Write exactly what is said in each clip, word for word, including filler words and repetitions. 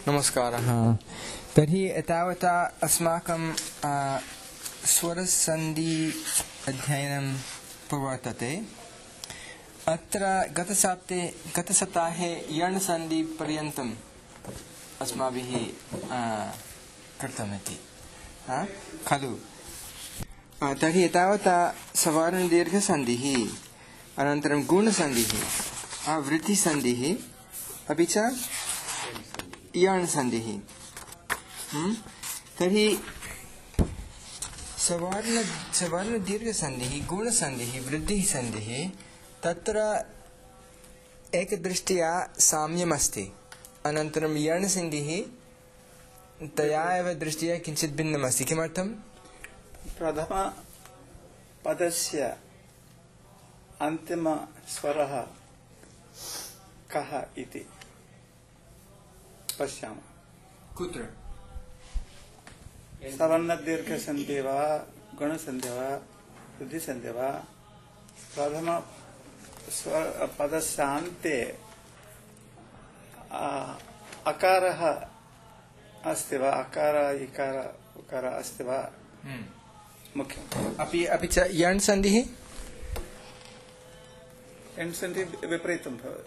नमस्कारः। तर्हि एतावता अस्माकं स्वरसन्धि अध्ययनं प्रवर्तते। अत्र गतसप्ताहे गतसप्ताहे यणसन्धिपर्यन्तम् अस्माभिः कृतमिति खलु। तर्हि एतावता सवर्णदीर्घसन्धिः, अनन्तरं गुणसन्धिः, वृद्धिसन्धिः, अपि च यणसन्धिः। तर्हि सवर्ण सवर्णदीर्घसन्धिः, गुणसन्धिः, वृद्धिसन्धिः, तत्र एकदृष्ट्या साम्यमस्ति। अनन्तरं यणसन्धिः तया एव दृष्ट्या किञ्चित् भिन्नमस्ति। किमर्थं? प्रथमपदस्य अन्तिमस्वरः कः इति पश्यामः। कुत्र? सवर्णदीर्घसन्धि वा, गुणसन्धि वा, वृद्धिसन्धि वा, प्रथमपदस्य अन्ते अकारः अस्ति वा, अकार इकार उकार अस्ति वा मुख्यम्। अपि अपि च यणसन्धिः यणसन्धिः विपरीतं भवति।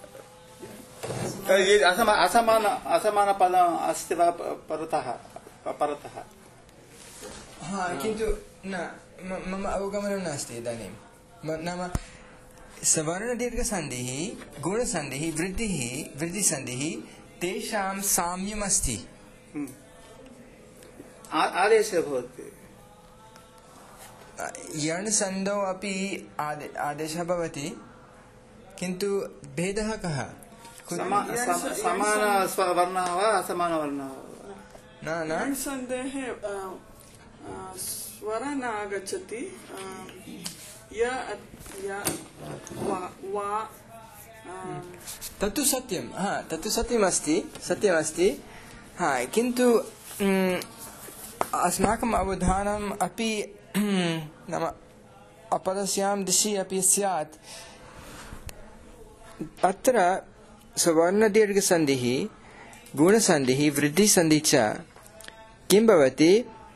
असमान असमान पदम् अस्ति वा परतः परतः? हा, किन्तु न, मम अवगमनं नास्ति इदानीं। नाम सवर्णदीर्घसन्धिः, गुणसन्धिः, वृद्धिः वृद्धिसन्धिः, तेषां साम्यमस्ति। आदेशः भवति। यणसन्धौ अपि आदेशः भवति, किन्तु भेदः कः? समानवर्णः वा असमानवर्णः वा? न न यणसन्धेः स्वरः न आगच्छति। तत्तु सत्यं, हा तत्तु सत्यमस्ति सत्यमस्ति हा, किन्तु अस्माकम् अवधानम् अपि नाम अपरस्यां दिशि अपि स्यात्। अत्र सवर्णदीर्घसन्धिः, गुणसन्धिः, वृद्धिसन्धिः च किं भवति?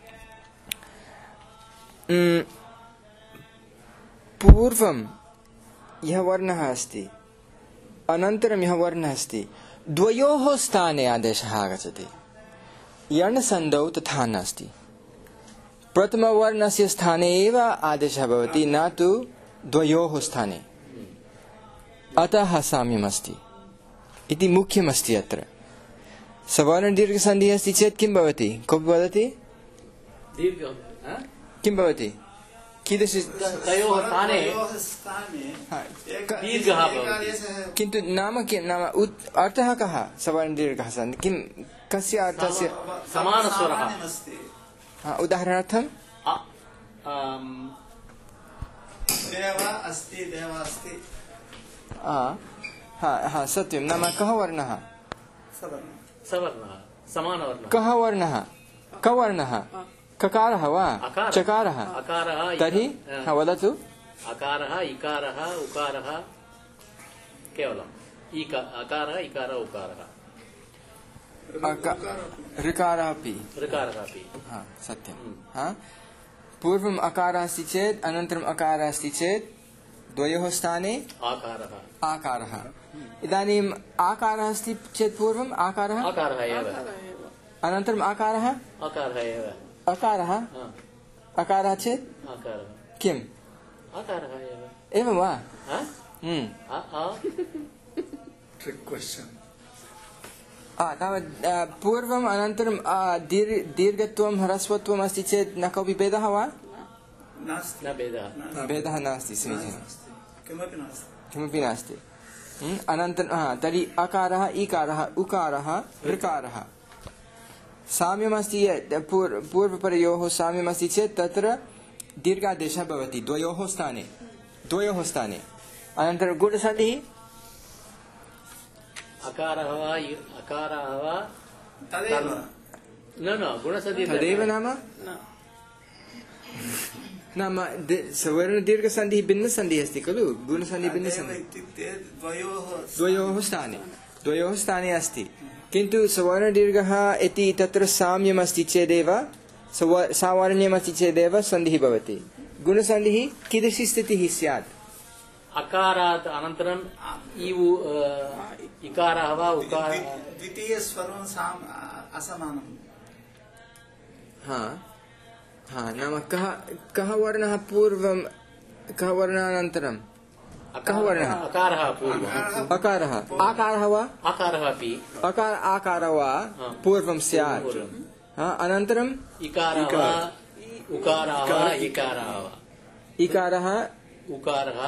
पूर्वं यः वर्णः अस्ति, अनन्तरं यः वर्णः अस्ति, द्वयोः स्थाने आदेशः आगच्छति। यणसन्धौ तथा नास्ति। प्रथमवर्णस्य स्थाने एव आदेशः भवति, न तु द्वयोः स्थाने। अतः साम्यमस्ति इति मुख्यमस्ति अत्र। सवर्णदीर्घसन्धिः अस्ति चेत् किं भवति? कोऽपि वदति? किं भवति? कीदृश? किन्तु नाम किं? नाम अर्थः कः? सवर्णदीर्घः सन्धि किं? कस्य अर्थस्य? समानस्वरः। उदाहरणार्थं देव अस्ति, देव अस्ति। हा सत्यं। नाम कः वर्णः? सवर्णः, समानवर्णः। कः वर्णः? कः वर्णः? ककारः वा चकारः? तर्हि वदतु। अकारः, इकारः, उकारः, केवलम् अकारः, इकारः, उकारः, ऋकारः अपि ऋकारः अपि। सत्यं। पूर्वम् अकारः अस्ति चेत्, अनन्तरम् अकारः अस्ति चेत्, द्वयोः स्थाने आकारः आकारः। इदानीम् आकारः अस्ति चेत् पूर्वम् आकारः आकारः एव, अनन्तरम् आकारः आकारः एव, अकारः अकारः चेत् आकारः किम्? आकारः एव। एवं वा? Trick question. तावत् पूर्वम् अनन्तरं दीर्घत्वं ह्रस्वत्वम् अस्ति चेत् न कोऽपि भेदः वा? नास्ति। न भेदः भेदः नास्ति। समीचीनं। किमपि नास्ति। किमपि नास्ति। अनन्तरं तर्हि अकारः, इकारः, उकारः, ऋकारः साम्यमस्ति। पूर्वपरयोः साम्यमस्ति चेत् तत्र दीर्घादेशः भवति द्वयोः स्थाने द्वयोः स्थाने। अनन्तरं गुणसन्धिः अकारः वा अकारः वा तदेव न न गुणसन्धिः तदेव नाम नाम सवर्णदीर्घसन्धिः भिन्नसन्धिः अस्ति खलु। गुणसन्धिः भिन्नसन्धिः द्वयोः स्थाने द्वयोः स्थाने अस्ति। किन्तु सवर्णदीर्घः इति तत्र साम्यमस्ति चेदेव सावर्ण्यमस्ति चेदेव सन्धिः भवति। गुणसन्धिः कीदृशी स्थितिः स्यात्? अकारात् अनन्तरम् इउ इकारः वा उकार द्वितीयस्वरं साम् असमानम्। हा हा नाम कः कः वर्णः पूर्वं कः वर्णानन्तरं कः वर्णः? अकारः पूर्वम् अकारः आकारः वा अकारः अपि अकार आकारः वा पूर्वं स्यात्। अनन्तरम् इकारः वा उकारः वा इकारः वा इकारः उकारः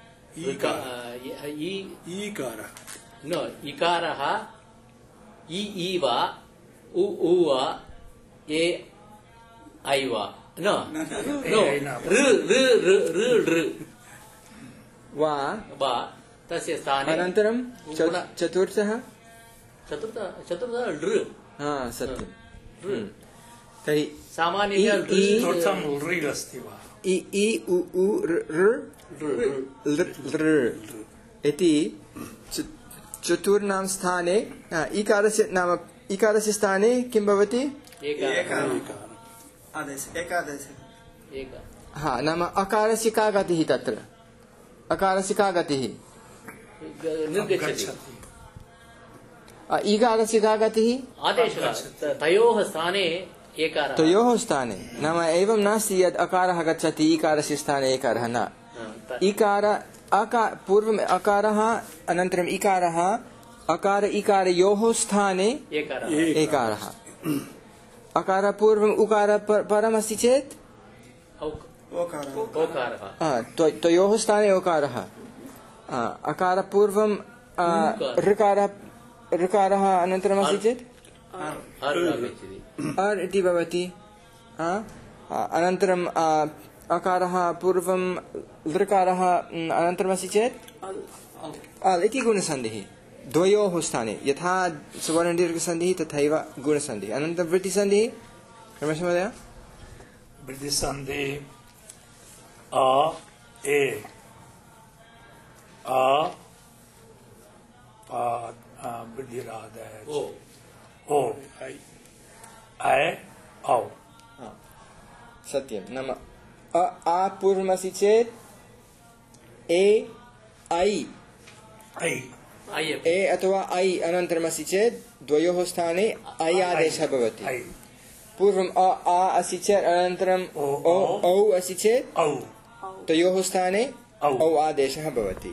ईकारः न इकारः इ इ वा उ उ वा ए ऐ वा न नो ऋ ऋ ऋ ऋ ऋ वा वा तस्य स्थाने अनन्तरं गुण- चतुर्थः चतुर्थ चतुर्थः ऋ हा सत्यं। ऋ तर्हि सामान्यतया इ- ऋ इ- चतुर्थं ऋ अस्ति वा? इ इ उ उ ऋ ऋ ऋ लृ लृ इति च- चतुर्णां स्थाने हा, इकारस्य नाम इकारस्य स्थाने किं भवति? एकारः आदेश एकादश एक हा नाम अकारस्य का गतिः तत्र? अकारस्य का गतिः? निर्गच्छति अ, इकारस्य का गतिः? आदेशः त- तयोः स्थाने एकारः तयोः स्थाने नाम एवं नास्ति यत् अकारः गच्छति इकारस्य स्थाने एकारः न। हा, त- इकार अका पूर्वम् अकारः अनन्तरम् इकारः अकार इकारयोः स्थाने एकारः एकारः। अकार पूर्वम् उकार परमस्ति चेत् औक्- ओकारः ओकारः आ, त्व- तयोः स्थाने ओकारः। आ, अकार पूर्वं आ, ऋकारः ऋकारः अनन्तरमस्ति चेत् अर् आगच्छति अर् इति भवति। आ, आ, अनन्तरं आ, अकारः पूर्वं लृकारः म्, अनन्तरमस्ति चेत् अल् इति गुणसन्धिः द्वयोः स्थाने यथा सुवर्णदीर्घसन्धिः तथैव गुणसन्धिः। अनन्तरं वृत्तिसन्धिः रमेश महोदय। वृद्धिसन्धि अ ए अ वृद्धिरादय ओ ओ ऐ औ सत्यं नाम अ आ पूर्वमस्ति चेत् ए ऐ ऐ ऐ ए अथवा ऐ अनन्तरमस्ति चेत् द्वयोः स्थाने ऐ आदेशः भवति। ऐ पूर्वम् अ आ अस्ति चेत् अनन्तरम् ओ, ओ औ। औ अस्ति चेत् औ तयोः स्थाने औ। औ आदेशः भवति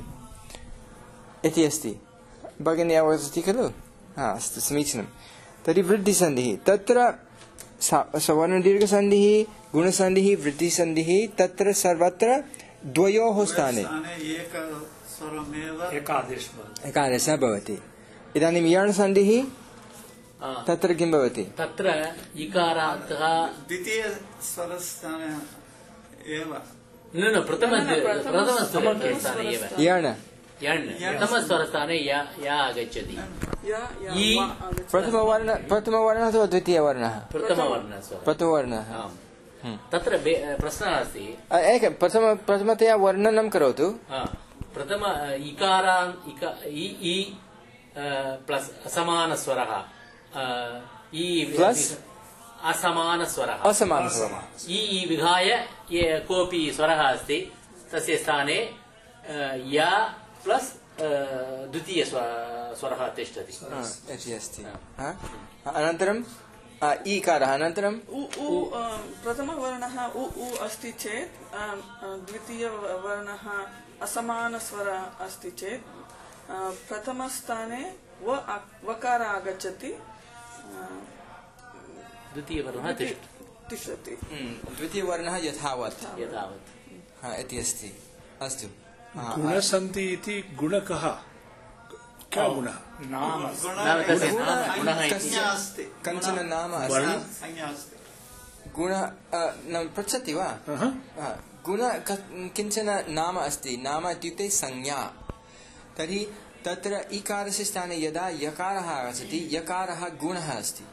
इति अस्ति। भगिनी अवगच्छति खलु? हा अस्तु समीचीनं। तर्हि वृद्धिसन्धिः तत्र सा- सवर्णदीर्घसन्धिः गुणसन्धिः वृद्धिसन्धिः तत्र सर्वत्र द्वयोः स्थाने एकस्वरमेव एकादेश भवति। एकादशः भवति। इदानीं यणसन्धिः तत्र किं भवति? तत्र इकारान्तः द्वितीयस्वरस्थाने एव न न प्रथम न, न, प्रथम- प्रथमस्वरस्थाने एव यण यण् प्रथमस्वरस्थाने या या आगच्छति या या इ वा आगच्छति। प्रथमवर्ण प्रथमवर्णः अथवा द्वितीयवर्णः? प्रथमवर्णस्वरः प्रथमवर्णः। आम् तत्र बे- प्रश्नः अस्ति अ, एक प्रथम प्रथमतया वर्णनं करोतु। हा, प्रथम इकारान् इका इ इ प्लस् असमानस्वरः अ, इ प्लस् असमानस्वरः असमानस्वरः। इ इ विहाय ये कोऽपि स्वरः अस्ति तस्य स्थाने अ, या प्लस् द्वितीय स्वरः तिष्ठति हा, इति अस्ति। हा? अनन्तरं अ, ईकारः अनन्तरं उ उ अ, प्रथमवर्णः उ उ अस्ति चेत् अ, अ, द्वितीयवर्णः असमानस्वरः अस्ति चेत् अ, प्रथमस्थाने व आ- वकार आगच्छति अ, द्वितीयवर्णः तिष्ठ तिष्ठति। हम्म, द्वितीयवर्णः यथावत् यथावत् हा, इति अस्ति। अस्तु हा, गुणसन्धि इति गुणकः क्या गुणः? नाम नाम तस्य नाम गुणः इति संज्ञा अस्ति कञ्चन नाम वर्ण? अस्ति। संज्ञा अस्ति गुण अ, नाम पृच्छति वा? अहं। हा, गुण क- किञ्चन नाम अस्ति। नाम इत्युक्ते संज्ञा। तर्हि तत्र इकारस्य स्थाने यदा यकारः आगच्छति यकारः गुणः अस्ति।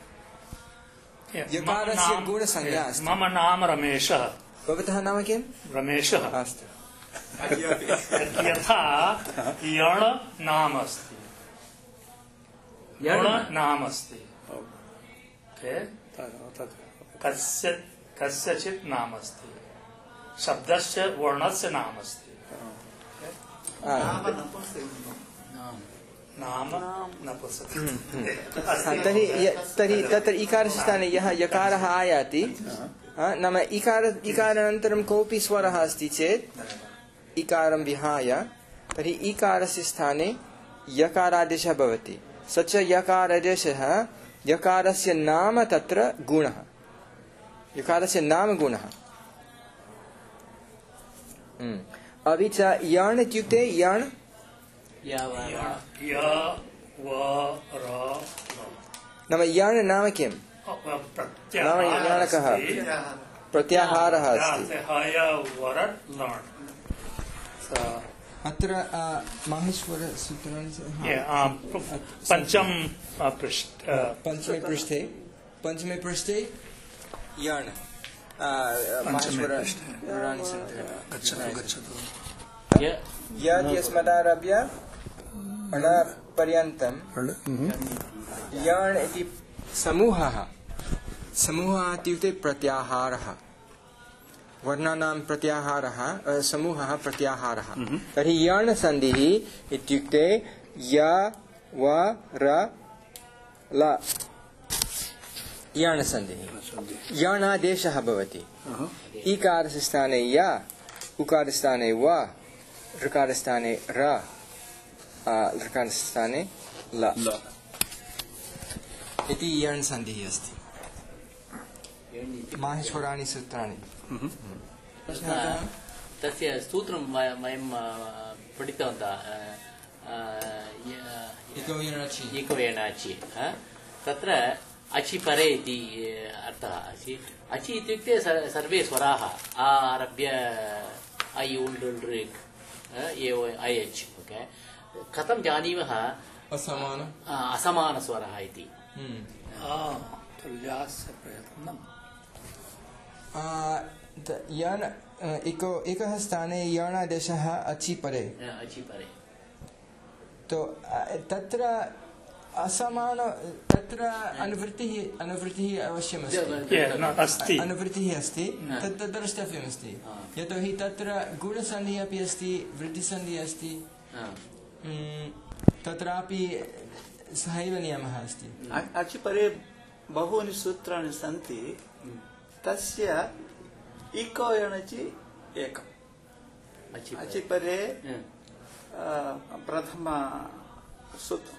यकारस्य मम नाम- गुणसंज्ञा अस्ति। मम नाम रमेशः भवतः नाम किम्? रमेशः अस्तु यथा यण नाम अस्ति गुण नाम अस्ति कस्य कस्यचित् नाम अस्ति शब्दस्य वर्णस्य नाम अस्ति नाम नपुंसकलिङ्गम् तर्हि तर्हि तत्र इकारस्य स्थाने यः यकारः आयाति नाम इकार इकारानन्तरं कोऽपि स्वरः अस्ति चेत् इकारं विहाय तर्हि इकारस्य स्थाने यकारादेशः भवति स च यकारादेशः यकारस्य नाम तत्र गुणः यकारस्य नाम गुणः अपि च यण् इत्युक्ते यण् नाम यण् नाम किम् नाम यणकः प्रत्याहारः अस्ति अत्र माहेश्वरसूत्राणि पञ्चम पृष्ठ पञ्चमे पृष्ठे पञ्चमे पृष्ठे यण् माहेश्वरसूत्राणि सन्ति यद् यस्मदारभ्य अणपर्यन्तं यण् इति समूहः समूहः इत्युक्ते प्रत्याहारः वर्णानां प्रत्याहारः समूहः प्रत्याहारः तर्हि यण् सन्धिः इत्युक्ते य व र ल यण् सन्धिः यणादेशः भवति इकारस्य स्थाने य उकारस्थाने व ऋकारस्थाने र ऋकारस्थाने ल इति यण् सन्धिः अस्ति माहेश्वराणि सूत्राणि तस्य सूत्रं वयं पठितवन्तः इको एणाचि तत्र अचि परे इति अर्थः अचि अचि इत्युक्ते सर्वे स्वराः आरभ्य ऐ उल् ऋ ए ऐ एच् ओके कथं जानीमः असमान असमानस्वरः इति यण् इको एकः स्थाने यणादेशः अचि परे अचि परे तो तत्र असमान तत्र अनुवृत्तिः अनुवृत्तिः अवश्यमस्ति अनुवृत्तिः अस्ति तत् द्रष्टव्यमस्ति यतोहि तत्र गुणसन्धिः अपि अस्ति वृद्धिसन्धिः अस्ति तत्रापि सहैव नियमः अस्ति अचि परे बहूनि सूत्राणि सन्ति तस्य इको यणचि एकम् अचि परे प्रथम सूत्रम्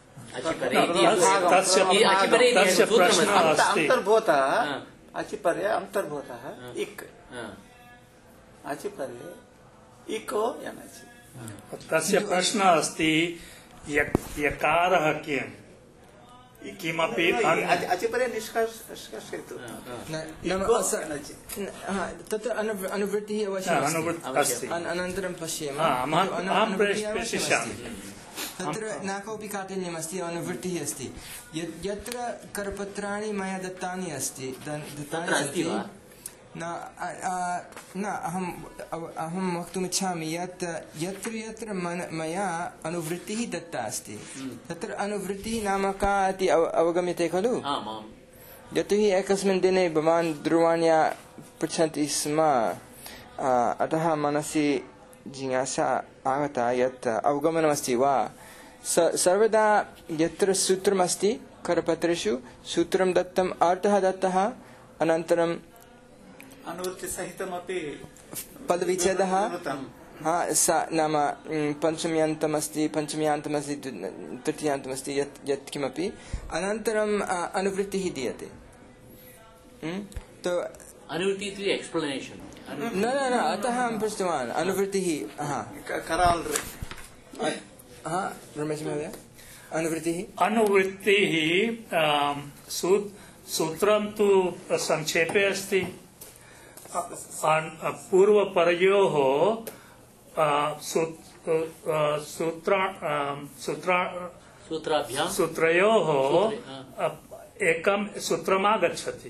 अन्तर्भूतः अचि परे अन्तर्भूतः इक् अचि परे इको यणचि तस्य प्रश्नः अस्ति यकारः किम् किमपि अचि परे निष्कर्षयतु तत्र अनुवृत्तिः अवश्यम् अनन्तरं पश्येम तत्र न कोऽपि काठिन्यमस्ति अनुवृत्तिः अस्ति यत्र करपत्राणि मया दत्तानि अस्ति दत्तानि सन्ति न न अहम् अहं वक्तुमिच्छामि यत् यत्र यत्र मया अनुवृत्तिः दत्ता अस्ति तत्र अनुवृत्तिः नाम का इति अवगम्यते खलु यतोहि एकस्मिन् दिने भवान् दूरवाण्या पृच्छन्ति स्म अतः मनसि जिज्ञासा आगता यत् अवगमनमस्ति वा सर्वदा यत्र सूत्रमस्ति करपत्रेषु सूत्रं दत्तम् अर्थः दत्तः अनन्तरं अनुवृत्तिसहितमपि पदविच्छेदः नाम पञ्चम्यन्तमस्ति पञ्चम्यान्तमस्ति तृतीयान्तमस्ति यत् यत् किमपि अनन्तरम् अनुवृत्तिः दीयते तो अनुवृत्तिः एक्स्प्लेनेशन् न न न अतः अहं पृष्टवान् अनुवृत्तिः कराल् रमेश महोदय अनुवृत्तिः अनुवृत्तिः सूत्रं तु संक्षेपे अस्ति पूर्वपरयोः सूत्रयोः एकं सूत्रमागच्छति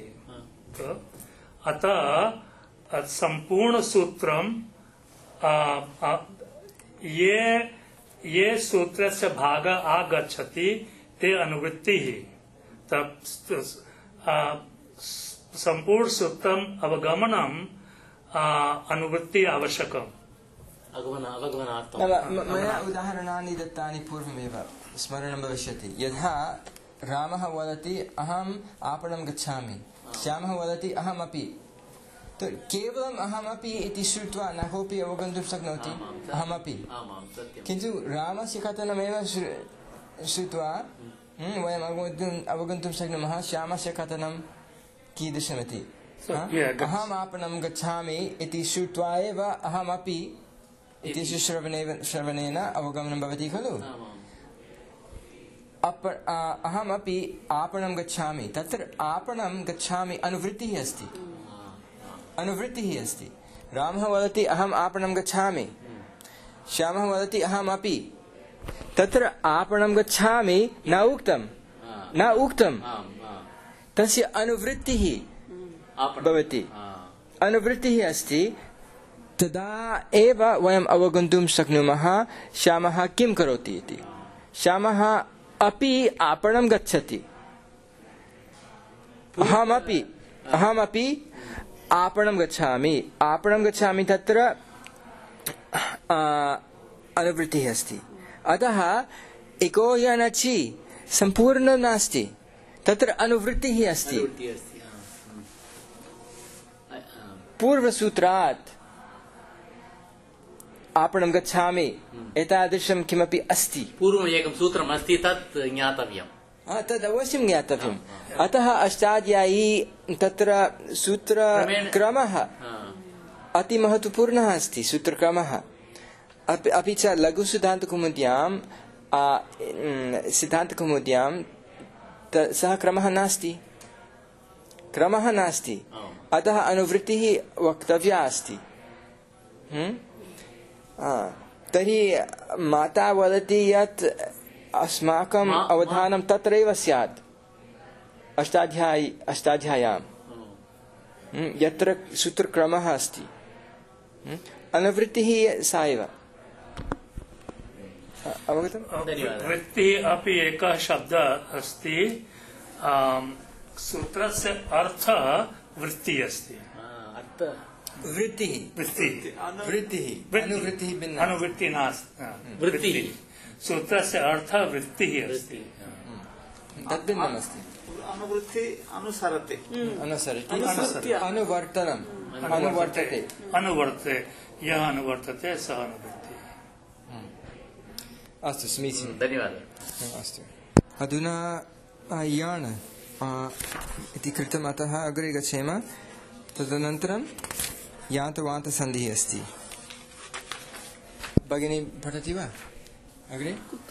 अतः सम्पूर्णसूत्रं ये ये सूत्रस्य भागः आगच्छति ते अनुवृत्ति ही तब संपूर्ण सूत्रम अवगमनम अनुवृत्ति आवश्यकम मया उदाहरणानि दत्तानि पूर्वमेव स्मरणं भविष्यति। यथा रामः वदति अहम् आपणं गच्छामि, श्यामः वदति अहमपि। तो केवलम् अहमपि इति श्रुत्वा न कोऽपि अवगन्तुं शक्नोति अहमपि, किन्तु रामस्य कथनमेव श्रुत्वा वयम् अवगन्तुम् अवगन्तुं शक्नुमः श्यामस्य कथनं कीदृशमिति। अहम् आपणं गच्छामि इति श्रुत्वा एव अहमपि इति श्रवणेन श्रवणेन अवगमनं भवति खलु। अहमपि आपणं गच्छामि, तत्र आपणं गच्छामि अनुवृत्तिः अस्ति, अनुवृत्तिः अस्ति। रामः वदति अहम् आपणं गच्छामि, श्यामः वदति अहमपि। तत्र आपणं गच्छामि न उक्तं, न उक्तं, तस्य अनुवृत्तिः भवति, अनुवृत्तिः अस्ति। तदा एव वयम् अवगन्तुं शक्नुमः श्यामः किं करोति इति। श्यामः अपि आपणं गच्छति, अहमपि अहमपि आपणं गच्छामि, आपणं गच्छामि, तत्र अनुवृत्तिः अस्ति। अतः एको यनचि सम्पूर्णं नास्ति, तत्र अनुवृत्तिः अस्ति। पूर्वसूत्रात् आपणं गच्छामि एतादृशं किमपि अस्ति, पूर्वम् एकं सूत्रम् अस्ति, तत् ज्ञातव्यम्, तद् अवश्यं ज्ञातव्यम्। अतः अष्टाध्यायी तत्र सूत्रक्रमः अति महत्वपूर्णः अस्ति, सूत्रक्रमः। अपि च लघुसिद्धान्तकौमुद्यां सिद्धान्तकौमुद्यां सः क्रमः नास्ति, क्रमः नास्ति। अतः अनुवृत्तिः वक्तव्या अस्ति। तर्हि माता वदति यत् अस्माकम् अवधानं तत्रैव स्यात् अष्टाध्यायी अष्टाध्याय्यां यत्र सूत्रक्रमः अस्ति, अनुवृत्तिः सा एव। अवगतम्? वृत्तिः अपि एकः शब्दः अस्ति, सूत्रस्य अर्थः वृत्तिः अस्ति। वृत्तिः वृत्तिः वृत्तिः अनुवृत्तिः भिन्ना, अनुवृत्तिः नास्ति, वृत्तिः सूत्रस्य अर्थः वृत्तिः अस्ति, तद्भिन्नमस्ति। अनुवृत्ति अनुसरति, अनुसरति, अनुवर्तनम्, अनुवर्तते, अनुवर्तते, यः अनुवर्तते सः अनुवृत्तिः। अस्तु, समीचीनं, धन्यवादः। अस्तु, अधुना याण इति कृतम्, अतः अग्रे गच्छेम। तदनन्तरं यान्तवान्तसन्धिः अस्ति। भगिनी पठति वा अग्रे?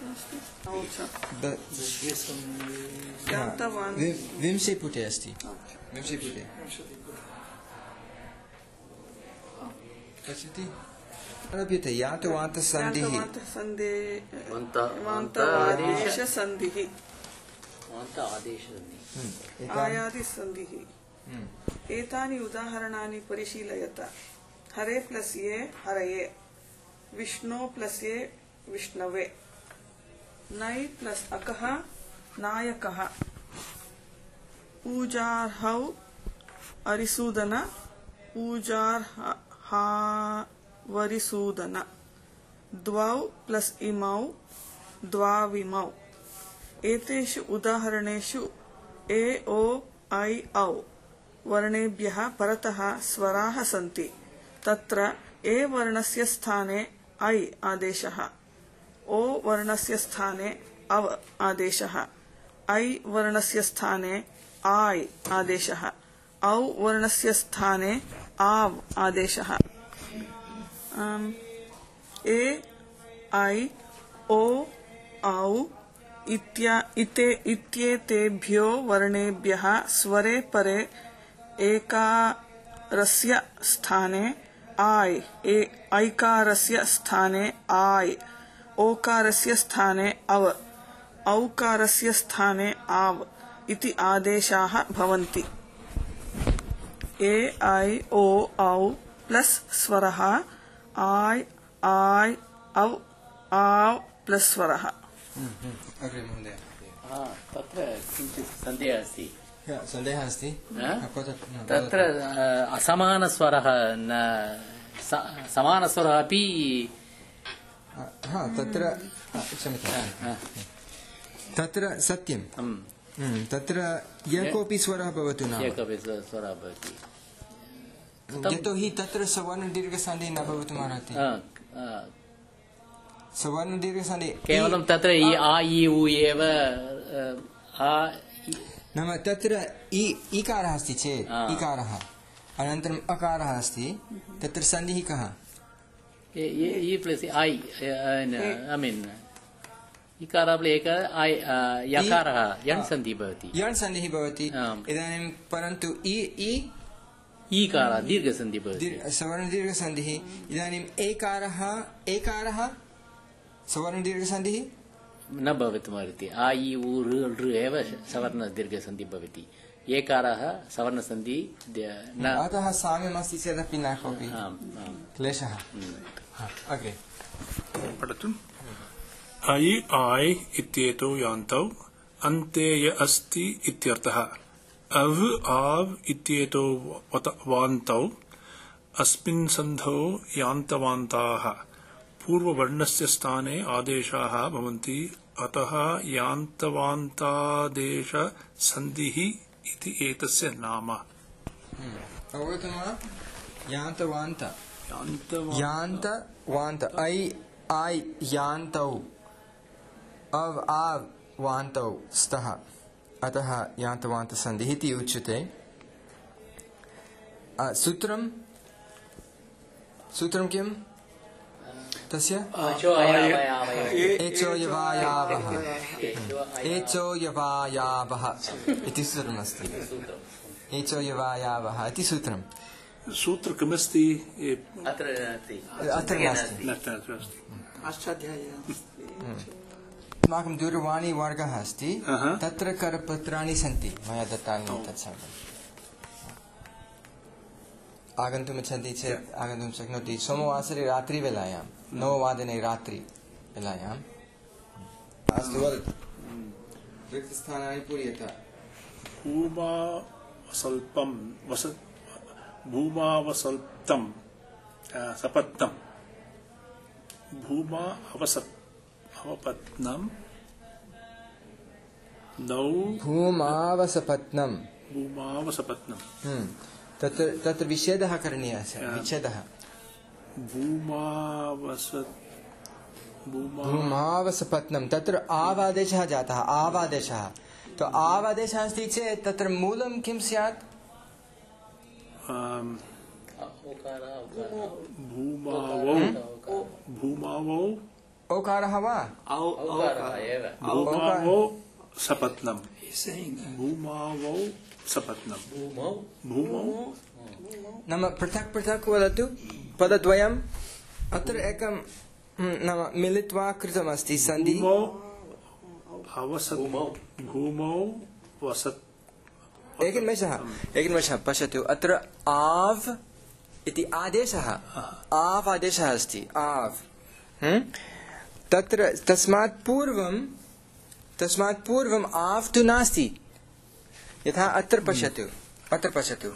विंशे पुटे अस्ति, विंशे पुटे पश्यति, आरभ्यते। यान्तवान्तसन्धिः, आयादिसन्धिः। एतानि उदाहरणानि परिशीलयत। हरे प्लस ये हरये, विष्णु प्लस ये विष्णवे, नै प्लस अकः नायकः, पूजार्हौ अरिसूदन, पूजार्हावरिसूदन, द्वौ प्लस इमौ द्वाविमौ। एतेषु उदाहरणेषु ए ओ ऐ औ वर्णेभ्यः परतः स्वराः सन्ति। तत्र ए वर्णस्य स्थाने ऐ आदेशः, ओ वर्णस्य स्थाने अव आदेशः, ऐ वर्णस्य स्थाने आय् आदेशः, औ वर्णस्य स्थाने आव् आदेशः। ए ऐ ओ औ इत्या इते इत्येतेभ्यो वर्णेभ्यः स्वरे परे एकारस्य स्थाने आय्, ऐकारस्य स्थाने आय्, ओकारस्य स्थाने अव, औकारस्य स्थाने आव् इति आदेशाः भवन्ति। ए ऐ ओ औ प्लस स्वरः आय् आय् औ आव् प्लस स्वरः। तत्र किञ्चित् सन्देहः अस्ति सन्देहः अस्ति तत्र असमानस्वरः न समानस्वरः अपि तत्र क्षम्यतां तत्र सत्यं तत्र यः कोऽपि स्वरः भवतु न कोऽपि स्वरः भवति यतोहि तत्र सवर्णदीर्घसन्धिः न भवितुम् अर्हति सवर्णदीर्घसन्धिः केवलं तत्र आ इ उ एव नाम तत्र इ इकारः अस्ति चेत् इकारः अनन्तरम् अकारः अस्ति तत्र सन्धिः कः इ प्लस् ऐ ऐ मीन् इकारः एक ऐ यकारः यण् सन्धिः भवति यण् सन्धिः भवति इदानीं परन्तु इ इ ईकारः दीर्घसन्धिः भवति सवर्णदीर्घसन्धिः इदानीम् एकारः एकारः सवर्णदीर्घसन्धिः न भवितुमर्हति आ इ उ ऋ ऋ एव सवर्णदीर्घसन्धिः भवति एकारः सवर्णसन्धिः न अतः साम्यमस्ति चेदपि न कोऽपि क्लेशः अग्रे पठतु ऐ आय् इत्येतौ यान्तौ अन्ते य अस्ति इत्यर्थः अव् आव् इत्येतौ वान्तौ अस्मिन् सन्धौ यान्तवान्ताः पूर्ववर्णस्य स्थाने आदेशाः भवन्ति अतः यान्तवान्तादेशसन्धिः इति एतस्य नाम अवगतं वा यान्तवान्त यान्तवान्त ऐ ऐ यान्तौ अव् आव् वान्तौ स्तः अतः यान्तवान्तसन्धिः इति उच्यते सूत्रं सूत्रं किम् तस्य एचो यवायावः एचो यवायावः इति सूत्रमस्ति एचो यवायावः इति सूत्रं सूत्र किमस्ति अत्र अत्र नास्ति अस्माकं दूरवाणीवर्गः अस्ति तत्र करपत्राणि सन्ति मया दत्तानि तत्सर्वम् आगन्तुम् इच्छन्ति चेत् आगन्तुं शक्नोति सोमवासरे रात्रिवेलायां नववादने रात्रिवेलायाम् अस्तु वदतु रिक्तस्थानानि पूर्यता भूमावसल्पं वस भूमावसल्प्तं सपत्नं भूमा अवसत् अवपत्नं नौ भूमावसपत्नं भूमावसपत्नं तत्र तत्र विच्छेदः करणीयः विच्छेदः भूमावस भूमावसपत्नं तत्र आवादेशः जातः आवादेशः तो आवादेशः अस्ति चेत् तत्र मूलं किं स्यात् भूमावौ भूमावौ ओकारः वा भूमावौ सपत्नं भूमावौ सपत्नं भूमौ नाम पृथक् पृथक् वदतु पदद्वयम् अत्र एकं नाम मिलित्वा कृतमस्ति सन्धि भूमौ अवसत् भूमौ वसत् एकनिमेषः एकनिमेषः पश्यतु अत्र आव् इति आदेशः आव् आदेशः अस्ति आव् तत्र तस्मात् पूर्वं तस्मात् पूर्वम् आव् तु नास्ति यथा अत्र पश्यतु अत्र पश्यतु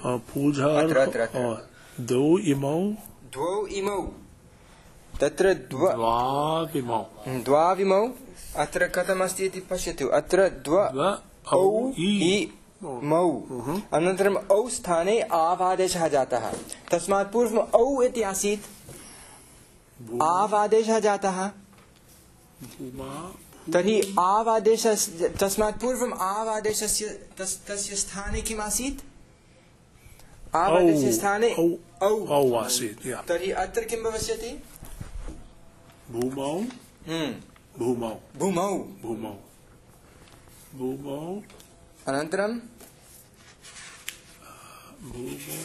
द्वौ इमौ द्वौ इमौ तत्र द्वाविमौ द्वाविमौ अत्र कथमस्ति इति पश्यतु अत्र द्व औ इ मौ अनन्तरम् औ स्थाने आवादेशः जातः तस्मात् पूर्वम् औ इति आसीत् आवादेशः जातः तर्हि आवादेश तस्मात् पूर्वम् आवादेशस्य तस्य स्थाने किम् आसीत् आवादेशस्य स्थाने औ आसीत् तर्हि अत्र किं भविष्यति भूमौ भूमौ भूमौ भूमौ भूमौ अनन्तरं भूमौ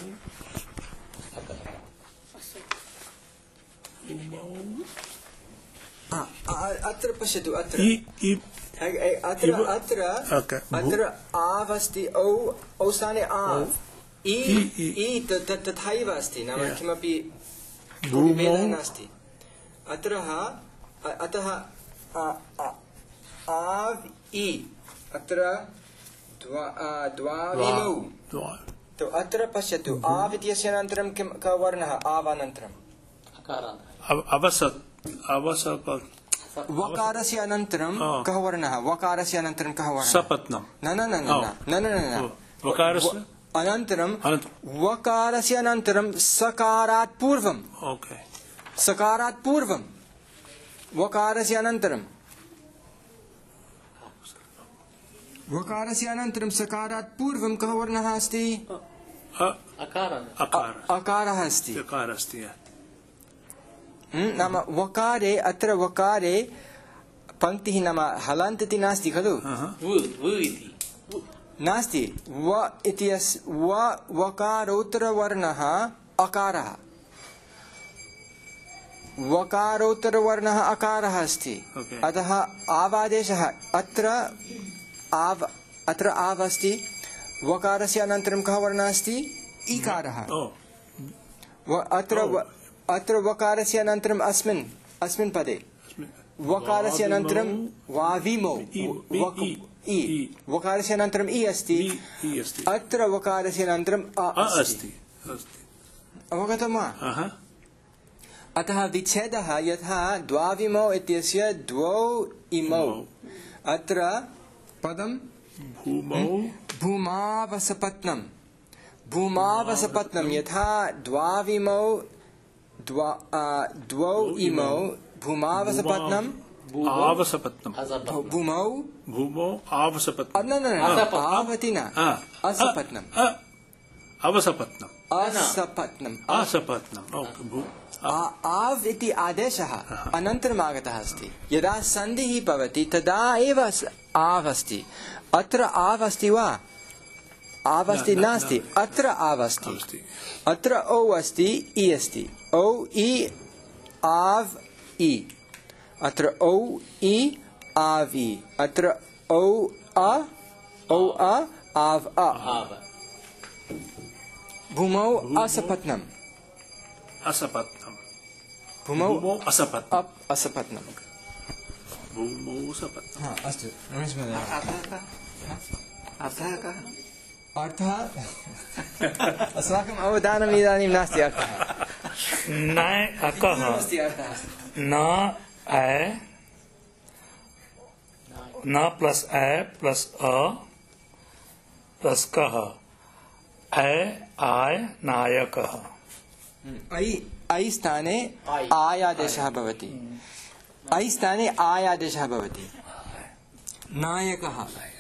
अत्र पश्यतु अत्र अत्र अत्र अत्र आव् अस्ति औ औ स्थाने आव् इ तथैव अस्ति नाम किमपि भेदः नास्ति अत्र अतः आव् इ अत्र द्वा द्वाविमौ तो अत्र पश्यतु आव् इत्यस्य अनन्तरं किं कः वर्णः आव् अनन्तरम् अवसत् अवसत् वकारस्य अनन्तरं कः वर्णः वकारस्य अनन्तरं कः वर्णः सपत्नं न न न न न न न वकारस्य अनन्तरं वकारस्य अनन्तरं सकारात् पूर्वं ओके सकारात् पूर्वं वकारस्य अनन्तरं वकारस्य अनन्तरं सकारात् पूर्वं कः वर्णः अस्ति अकारः अस्ति अकारः अस्ति नाम वकारे अत्र वकारे पङ्क्तिः नाम हलन्त इति नास्ति खलु नास्ति व इति व वकारोत्तरवर्णः अकारः वकारोत्तरवर्णः अकारः अस्ति अतः आवादेशः अत्र आव अत्र आव अस्ति वकारस्य अनन्तरं कः वर्णः अस्ति इकारः अत्र अत्र वकारस्य अनन्तरम् अस्मिन् अस्मिन् पदे वकारस्य अनन्तरं वाविमौ इ वकारस्य अनन्तरम् इ अस्ति अत्र वकारस्य अनन्तरम् अ अस्ति अवगतं वा अतः विच्छेदः यथा द्वाविमौ इत्यस्य द्वौ इमौ अत्र पदं भूमौ भूमावसपत्नं भूमावसपत्नं यथा द्वाविमौ द्वौ इमौ भूमावसपत्नं आवसपत्नं भूमौ भूमौ आवसपत्नं न न आवति न असपत्नम् अवसपत्नं असपत्नम् असपत्नं आव् इति आदेशः अनन्तरम् आगतः अस्ति यदा सन्धिः भवति तदा एव आव् अस्ति अत्र आव् अस्ति वा आव् अस्ति नास्ति अत्र आव् अस्ति अत्र औ अस्ति इ अस्ति औ इ आव् इ अत्र औ इ आव् इ अत्र औ अ औ अ आव् अ भूमौ असपत्नम् असपत्नं भूमौ असपत्नं असपत्नं भूमौ सपत्नं अस्तु रमेश महोदय अर्थः कः अर्थः अस्माकम् अवधानम् इदानीं नास्ति अर्थः न अकः न अ न प्लस अ प्लस अ प्लस कः अ आय नायकः ऐ ऐ स्थाने आयादेशः भवति ऐ स्थाने आयादेशः भवति नायकः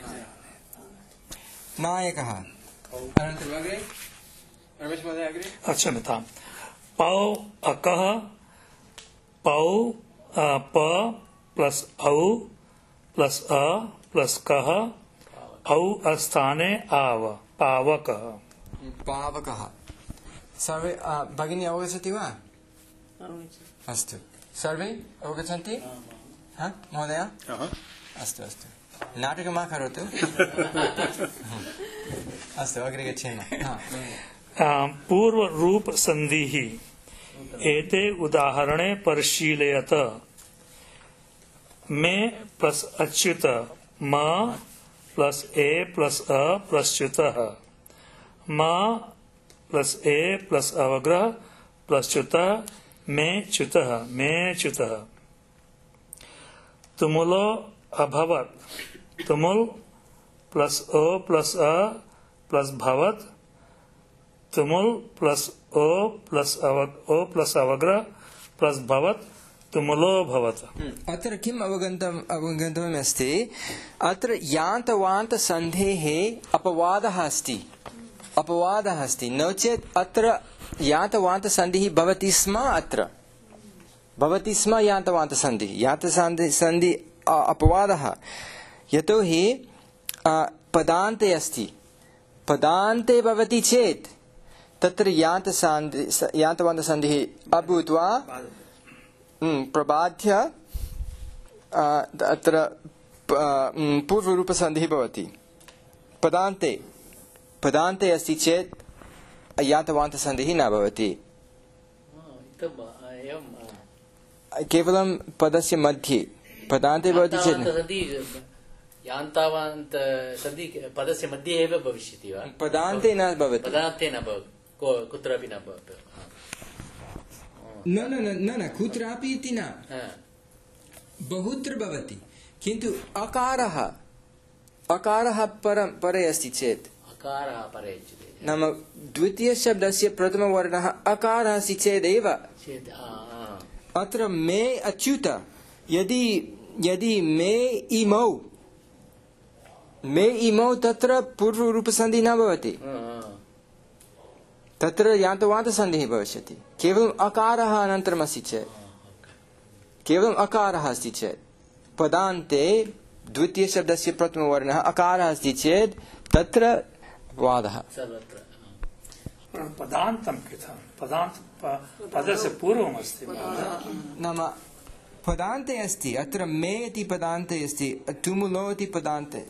नायकः अनन्तरम् अग्रे रमेश महोदय अग्रे क्षम्यतां पौ अकः पौ प प्लस औ प्लस अ प्लस कः औ स्थाने आव पावकः पावकः सर्वे भगिनी अवगच्छति वा अस्तु सर्वे अवगच्छन्ति महोदय अस्तु अस्तु नाटकं मा करोतु अस्तु अग्रे गच्छेम पूर्वरूप संधिः एते उदाहरणे परिशीलयत मे प्लस अच्युत म प्लस ए प्लस अ प्लस च्युतः म प्लस ए प्लस अवग्रह प्लस च्युतः मे च्युतः मे च्युतः तुमुलो अभवत् तुमुल प्लस ओ प्लस अ प्लस भवत् तुमुल प्लस ओ प्लस अव ओ प्लस अवग्रह प्लस भवत् तुमुलो भवत् अत्र किम् अवगन्तम् अवगन्तव्यम् अस्ति अत्र यान्तवान्त सन्धेः अपवादः अस्ति अपवादः अस्ति नो चेत् अत्र यान्तवान्त सन्धिः भवति स्म अत्र भवति स्म यान्तवान्त सन्धिः यान्त सन्धि अपवादः यतोहि पदान्ते अस्ति पदान्ते भवति चेत् तत्र यान्त यान्तवान्त सन्धिः अभूत्वा प्रबाध्य अत्र पूर्वरूपसन्धिः भवति पदान्ते पदान्ते अस्ति चेत् यान्तवान्तसन्धिः न भवति केवलं पदस्य मध्ये पदान्ते भवति चेत् यान्तावान्त सन्धि पदस्य मध्ये एव भविष्यति वा? पदान्ते न भवति। पदान्ते न भवति, को- कुत्रापि न भवति। न न न न न कुत्रापि इति न, बहुत्र भवति, किन्तु अकारः अकारः परं परे अस्ति चेत्, अकारः परे चेत्, नाम द्वितीयशब्दस्य प्रथमवर्णः अकारः अस्ति चेदेव चेत् अत्र मे अच्युत, यदि यदि मे इमौ मे इमौ तत्र पूर्वरूपसन्धिः न भवति, तत्र यान्तवान्तसन्धिः भविष्यति। केवलम् अकारः अनन्तरम् अस्ति चेत्, केवलम् अकारः अस्ति चेत्, पदान्ते द्वितीयशब्दस्य प्रथमवर्णः अकारः अस्ति चेत् तत्र वादः। सर्वत्र पदान्तं कथं? पदान्त पदस्य पूर्वम् अस्ति। नाम पदान्ते अस्ति, अत्र मे इति पदान्ते अस्ति, तुमुलो इति पदान्ते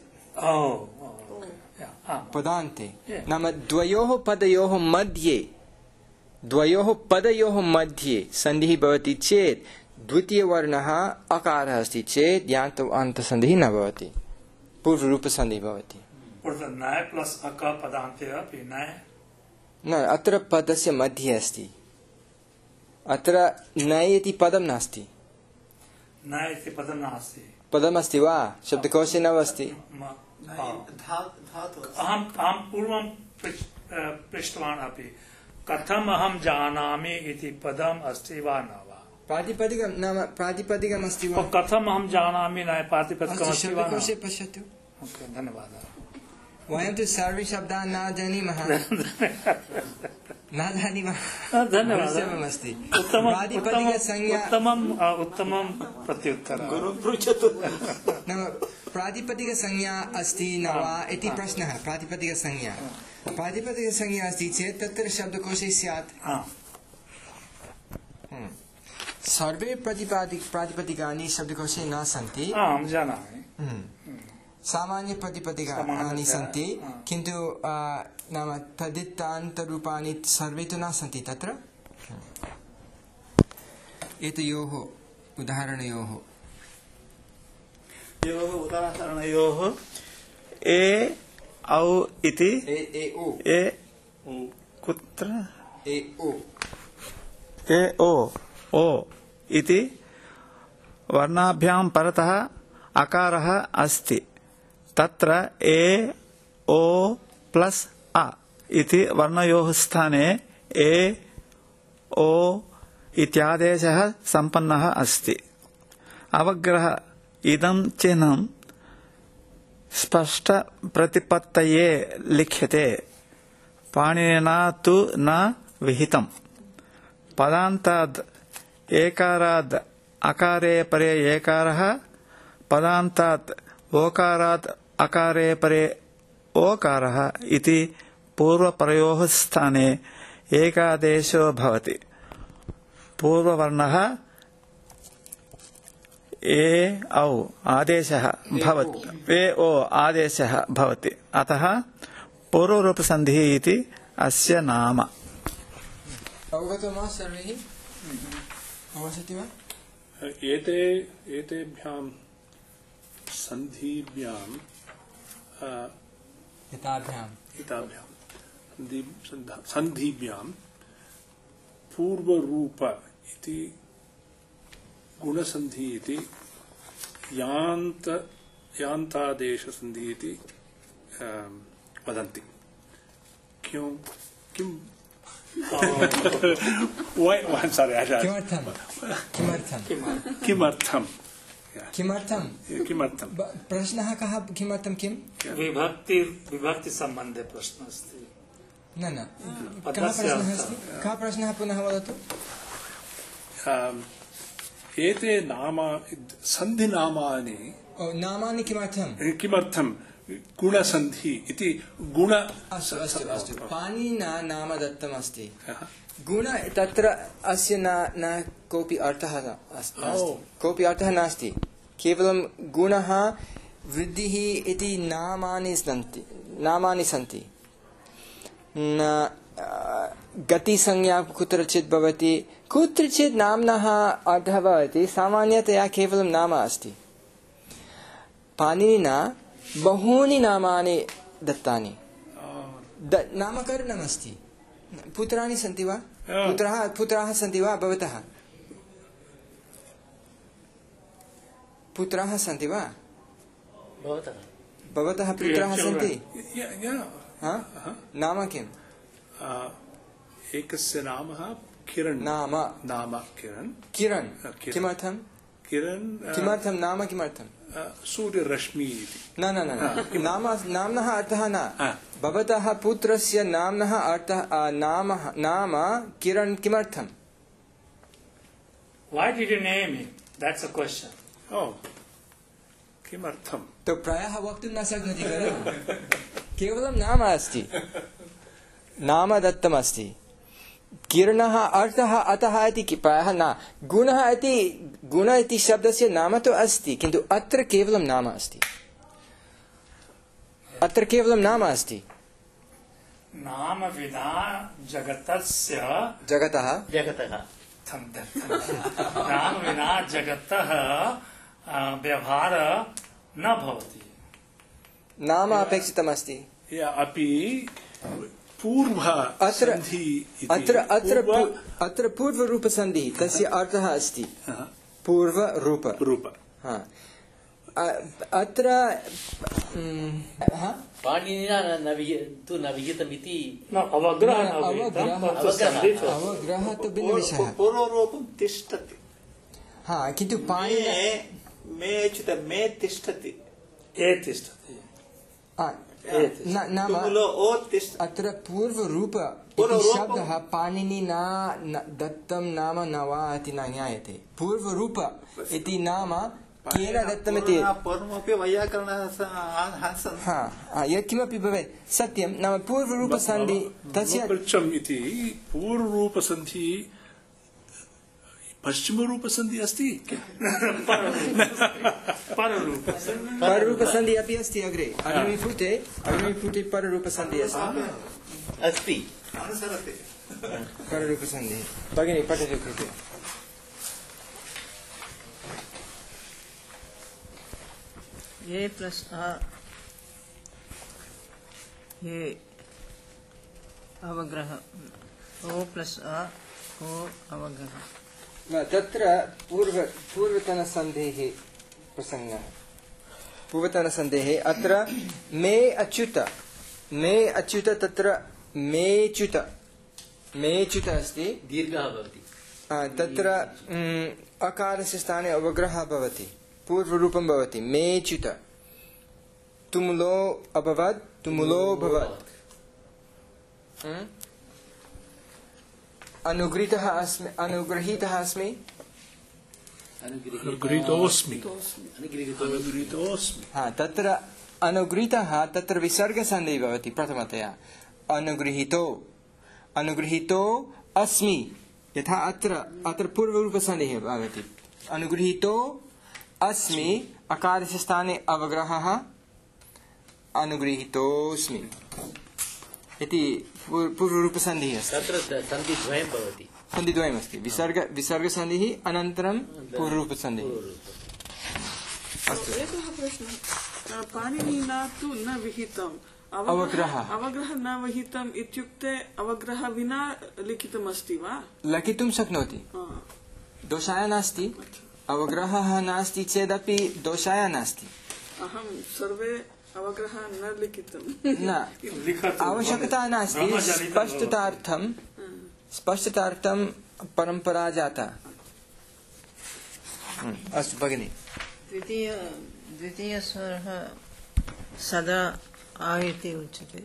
पदान्ते, नाम द्वयोः पदयोः मध्ये द्वयोः पदयोः मध्ये सन्धिः भवति चेत् द्वितीयवर्णः अकारः अस्ति चेत् यान्तवान्तसन्धिः न भवति, पूर्वरूपसन्धिः भवति। नय प्लस अका पदान्ते अपि नय न, अत्र पदस्य मध्ये अस्ति, अत्र नय इति पदं नास्ति। नय इति पदं नास्ति। पदमस्ति वा? शब्दकोशे न अस्ति। अहं अहं पूर्वं पृष्टवान् अपि, कथम् अहं जानामि इति पदम् अस्ति वा न वा? प्रातिपदिकं नाम प्रातिपदिकम् अस्ति वा? कथम् अहं जानामि न प्रातिपदिकम् अस्ति वा? शब्दकोशे पश्यतु। ओके, धन्यवादः। वयं तु सर्वे शब्दान् न जानीमः, न जानीमः, धन्यवादः। अस्ति उत्तमं प्रातिपदिकसंज्ञा, उत्तमं उत्तमं प्रत्युत्तरं। नाम प्रातिपदिकसंज्ञा अस्ति न वा इति प्रश्नः। प्रातिपदिकसंज्ञा प्रातिपदिकसंज्ञा अस्ति चेत् तत्र शब्दकोशे स्यात्। सर्वे प्रतिपादिक प्रातिपदिकानि शब्दकोशे न सन्ति। अहं जानामि। सामान्य प्रतिपदिकानि सन्ति, किन्तु नाम तदितान्तरूपाणि सर्वे तु न सन्ति तत्र। एतयोः उदाहरणयोः योः उदाहरणयोः ए औ इति ए ए ओ ए कुत्र ए ओ ए ओ ओ इति वर्णाभ्यां परतः अकारः अस्ति, तत्र ए ओ प्लस अ इति वर्णयोः स्थाने ए ओ इत्यादेशः सम्पन्नः अस्ति। अवग्रह इदं चिह्नं स्पष्ट प्रतिपत्तये लिख्यते, पाणिनिना तु न विहितम्। पदान्ताद् एकाराद् अकारे परे एकारः, पदान्तात् ओकारात् अकारे परे ओकारः इति पूर्वपरयोः स्थाने एकादेशो भवति। पूर्ववर्णः ए औ आदेशः भवति, ए ओ आदेशः भवति, अतः पूर्वरूपसन्धिः इति अस्य नाम। अवगतो वा सर्वैः? अवगच्छति वा? एते एतेभ्यां सन्धिभ्यां एताभ्यां एताभ्यां सन्धि सन्धिभ्यां पूर्वरूप इति गुणसन्धि इति यान्त यान्तादेशसन्धि इति वदन्ति। क्यों किं किमर्थं किमर्थं किमर्थं किमर्थं किमर्थं प्रश्नः कः? किमर्थं किं? विभक्ति विभक्ति सम्बन्धे प्रश्नः अस्ति। न न कः प्रश्नः अस्ति? कः प्रश्नः पुनः वदतु। एते नाम सन्धिनामानि नामानि किमर्थं किमर्थं गुणसन्धि इति गुण अस्तु अस्तु अस्तु पाणिनिना नाम दत्तमस्ति। गुण तत्र अस्य न न कोऽपि अर्थः नास्ति, कोऽपि अर्थः नास्ति। केवलं गुणः वृद्धिः इति नामानि सन्ति नामानि सन्ति न गतिसंज्ञा कुत्रचित् भवति, कुत्रचित् नाम्नः अर्थः भवति, सामान्यतया केवलं नाम अस्ति। पाणिनिना बहूनि नामानि दत्तानि द- नामकरणमस्ति पुत्राणि सन्ति वा पुत्राः पुत्राः सन्ति वा भवतः पुत्राः सन्ति वा भवतः भवतः पुत्राः सन्ति Yeah, yeah. हा? नाम किम् एकस्य नाम किरण नाम नाम किरण किरण किरण। किमर्थं किरण किमर्थं नाम किमर्थं सूर्यरश्मि इति न न न न। नाम नाम्नः अर्थः न हा। भवतः पुत्रस्य नाम्नः अर्थः अ, नाम नाम किरण किमर्थं Why did you name him? That's a question. Oh, किमर्थं तो प्रायः वक्तुं न शक्नोति खलु केवलं नाम अस्ति नाम दत्तमस्ति किरणः अर्थः अतः इति कि- प्रायः न गुणः इति गुण इति शब्दस्य नाम तु अस्ति किन्तु अत्र केवलं नाम अस्ति अत्र केवलं नाम अस्ति नाम विना जगतस्य जगतः जगतः नाम विना जगतः अ, व्यवहार न भवति. नाम अपेक्षितमस्ति या अपि पूर्व अत्र सन्धि इति अत्र अत्र पूर्व- पू- अत्र पूर्वरूपसन्धिः तस्य अर्थः अस्ति हा, पूर्वरूप रूप हा अ- अत्र म्, हा? पाणिनिना न- न विहि- तु न विहितमिति न अवग्रह न अवग्रह। विहितं, परन्तु अवग्रह। सन्धिः अवग्रहः तु भिन्नविषयः पूर्वरूपं तिष्ठति हा किन्तु पाणिनि मे मे च्युत मे तिष्ठति ए तिष्ठति. आ, न नाम तुमुलो ओ तिष्ठ अत्र पूर्वरूप इति पूर्वरूपं- शब्दः पाणिनिना न दत्तं नाम न वा इति न ज्ञायते पूर्वरूप इति नाम केन दत्तमिति पूर्वमपि वैयाकरणः स- हासन् हा हा, यत्किमपि भवेत् सत्यं नाम पूर्वरूपसन्धि तस्य पृच्छम् इति पूर्वरूपसन्धि पश्चिमरूपसन्धि अस्ति पररूप. पररूपसन्धि अपि अस्ति अग्रे अग्निपुटे अग्निपुटे पररूपसन्धि अस्ति अस्ति. अनुसरति पररूपसन्धिः भगिनी पठतु कृपया ए प्लस आ ए अवग्रह ओ प्लस आ ओ अवग्रह न, तत्र पूर्व पूर्वतनसन्धेः प्रसङ्गः पूर्वतनसन्धेः अत्र मे अच्युत मे अच्युत तत्र मेच्युत मेच्युत अस्ति दीर्घः भवति. आ, तत्र म्, अकारस्य स्थाने अवग्रहः भवति पूर्वरूपं भवति मेच्युत तुमुलो अभवत् तुमुलो भवत् म्? अनुगृहीतः अस्मि अनुगृहीतः अस्मि अनुगृहीतोऽस्मि अनुगृहीतो अनुगृहीतोऽस्मि हा तत्र अनुगृहीतः तत्र विसर्गसन्धिः भवति प्रथमतया अनुगृहीतो अनुगृहीतो अस्मि यथा अत्र अत्र पूर्वरूपसन्धिः भवति अनुगृहीतो अस्मि अकारस्य स्थाने अवग्रहः अनुगृहीतोऽस्मि इति पूर्- पूर्वरूपसन्धिः अस्ति तत्र स- सन्धिद्वयं भवति. सन्धिद्वयमस्ति विसर्ग विसर्गसन्धिः अनन्तरं पूर्वरूपसन्धिः अस्तु एकः प्रश्नः अ, पाणिनिना तु न विहितम् अवग्रहः। अवग्रहः न विहितम् इत्युक्ते अवग्रहः विना लिखितमस्ति वा लिखितुं शक्नोति हा, दोषाय नास्ति अवग्रहः नास्ति चेदपि दोषाय नास्ति अहं सर्वे अवग्रहः न लिखितं न लिखतु. आवश्यकता नास्ति ब्रह्मजनितं स्पष्टतार्थं स्पष्टतार्थं परम्परा जाता हम्म, अस्तु भगिनि द्वितीय द्वितीयस्वरः सदा आ इति उच्यते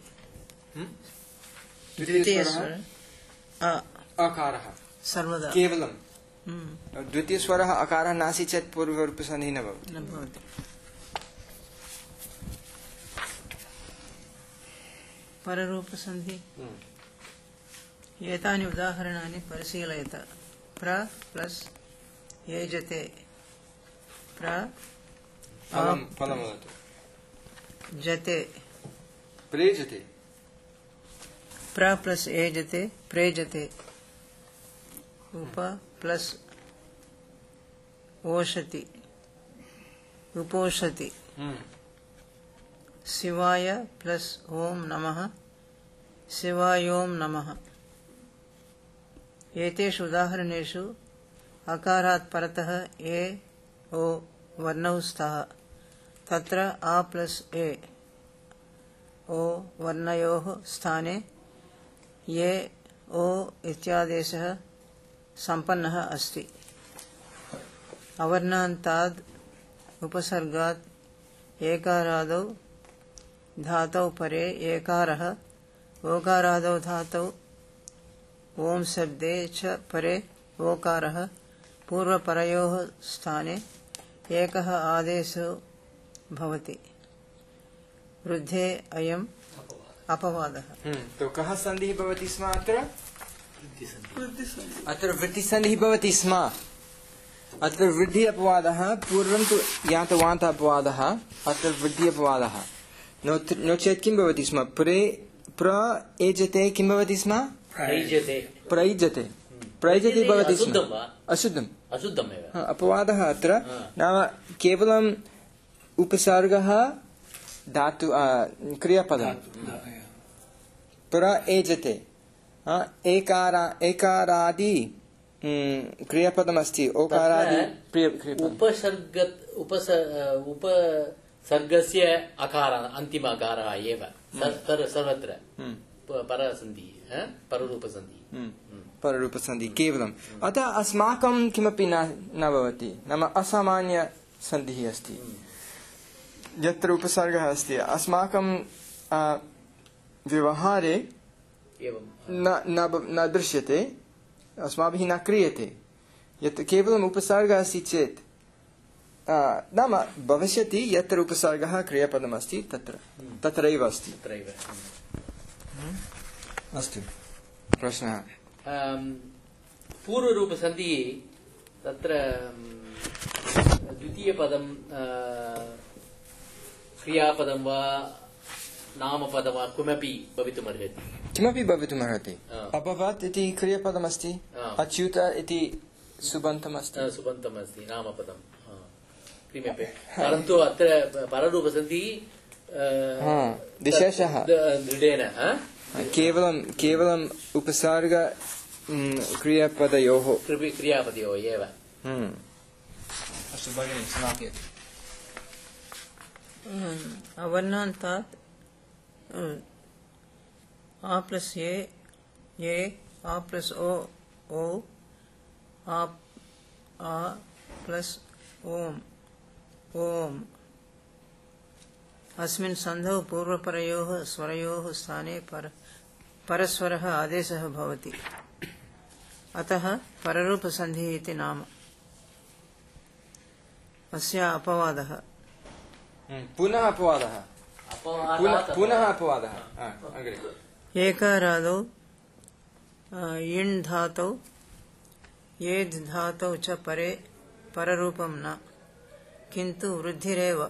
द्वितीयस्वरः आ अकारः सर्वदा केवलं हम्म, द्वितीयस्वरः अकारः नास्ति चेत् पूर्वरूपसन्धिः न भवति न भवति पररूपसन्धि एतानि उदाहरणानि परिशीलयत प्र प्लस् येजते प्र फलं फलं वदतु जते प्रेजते प्र प्लस् एजते प्रेजते उप प्लस् ओषति उपोषति हम्म, शिवाय प्लस ओम नमः शिवायोम नमः। एतेषु उदाहरणेषु अकारात् परतः ए ओ वर्णौ स्तः। तत्र आ प्लस ए ओ वर्णयोः स्थाने ये ओ इत्यादेशः सम्पन्नः अस्ति। अवर्णान्ताद् उपसर्गात् एकारादौ धातौ परे एकारः ओकारादौ धातौ ओम शब्दे च परे ओकारः पूर्वपरयोः स्थाने एकः आदेशो भवति। वृद्धे अयम् अपवादः। तो कः सन्धिः भवति स्म अत्र? वृद्धिसन्धिः। अत्र वृत्तिसन्धिः भवति स्म। अत्र वृद्धि अपवादः। पूर्वं तु यान्तवान्त अपवादः, अत्र वृद्धि अपवादः। नो नो चेत् किं भवति स्म? प्रे प्र एजते किं भवति स्म? प्रयुज्यते प्रयुज्यते प्रयुज्यते भवति स्म। अशुद्धं वा? अशुद्धम् अशुद्धमेव। अपवादः अत्र नाम केवलम् उपसर्गः धातु क्रियापदं प्र एजते एकारा एकारादि क्रियापदमस्ति ओकारादि उपसर्ग उपसर्गस्य अकार अन्तिम अकारः एव सर्वत्र परसन्धिः पररूपसन्धिः पररूपसन्धिः केवलम्। अतः अस्माकं किमपि न न भवति, नाम असामान्यसन्धिः अस्ति। यत्र उपसर्गः अस्ति अस्माकं व्यवहारे न न दृश्यते, अस्माभिः न क्रियते। यत् केवलम् उपसर्गः अस्ति चेत् नाम भविष्यति यत्र उपसर्गः क्रियापदमस्ति तत्र तत्रैव अस्ति। अस्तु प्रश्नः। पूर्वरूपसन्धिः तत्र द्वितीयपदं क्रियापदं वा नामपदं वा किमपि भवितुमर्हति। किमपि भवितुमर्हति। अभवत् इति क्रियापदमस्ति, अच्युत इति सुबन्तमस्ति सुबन्तमस्ति नामपदं किमपि। परन्तु अत्र पररूपसन्धिः विशेषः दृढेन केवलं केवलम् उपसर्ग क्रियापदयोः क्रियापदयोः एव। अस्तु भगिनि समापयतु। अवर्णान्तात् आ प्लस ए ए आ प्लस ओ ओ आ आ प्लस ओम ओम। अस्मिन् सन्धौ पूर्वपरयोः स्वरयोः स्थाने पर परस्वरः आदेशः भवति। अतः पररूपसन्धिः इति नाम। अस्य अपवादः पुनः अपवादः पुनः अपवादः एकारादौ इण् धातौ येद् धातौ च परे पररूपं न, किन्तु वृद्धिरेव।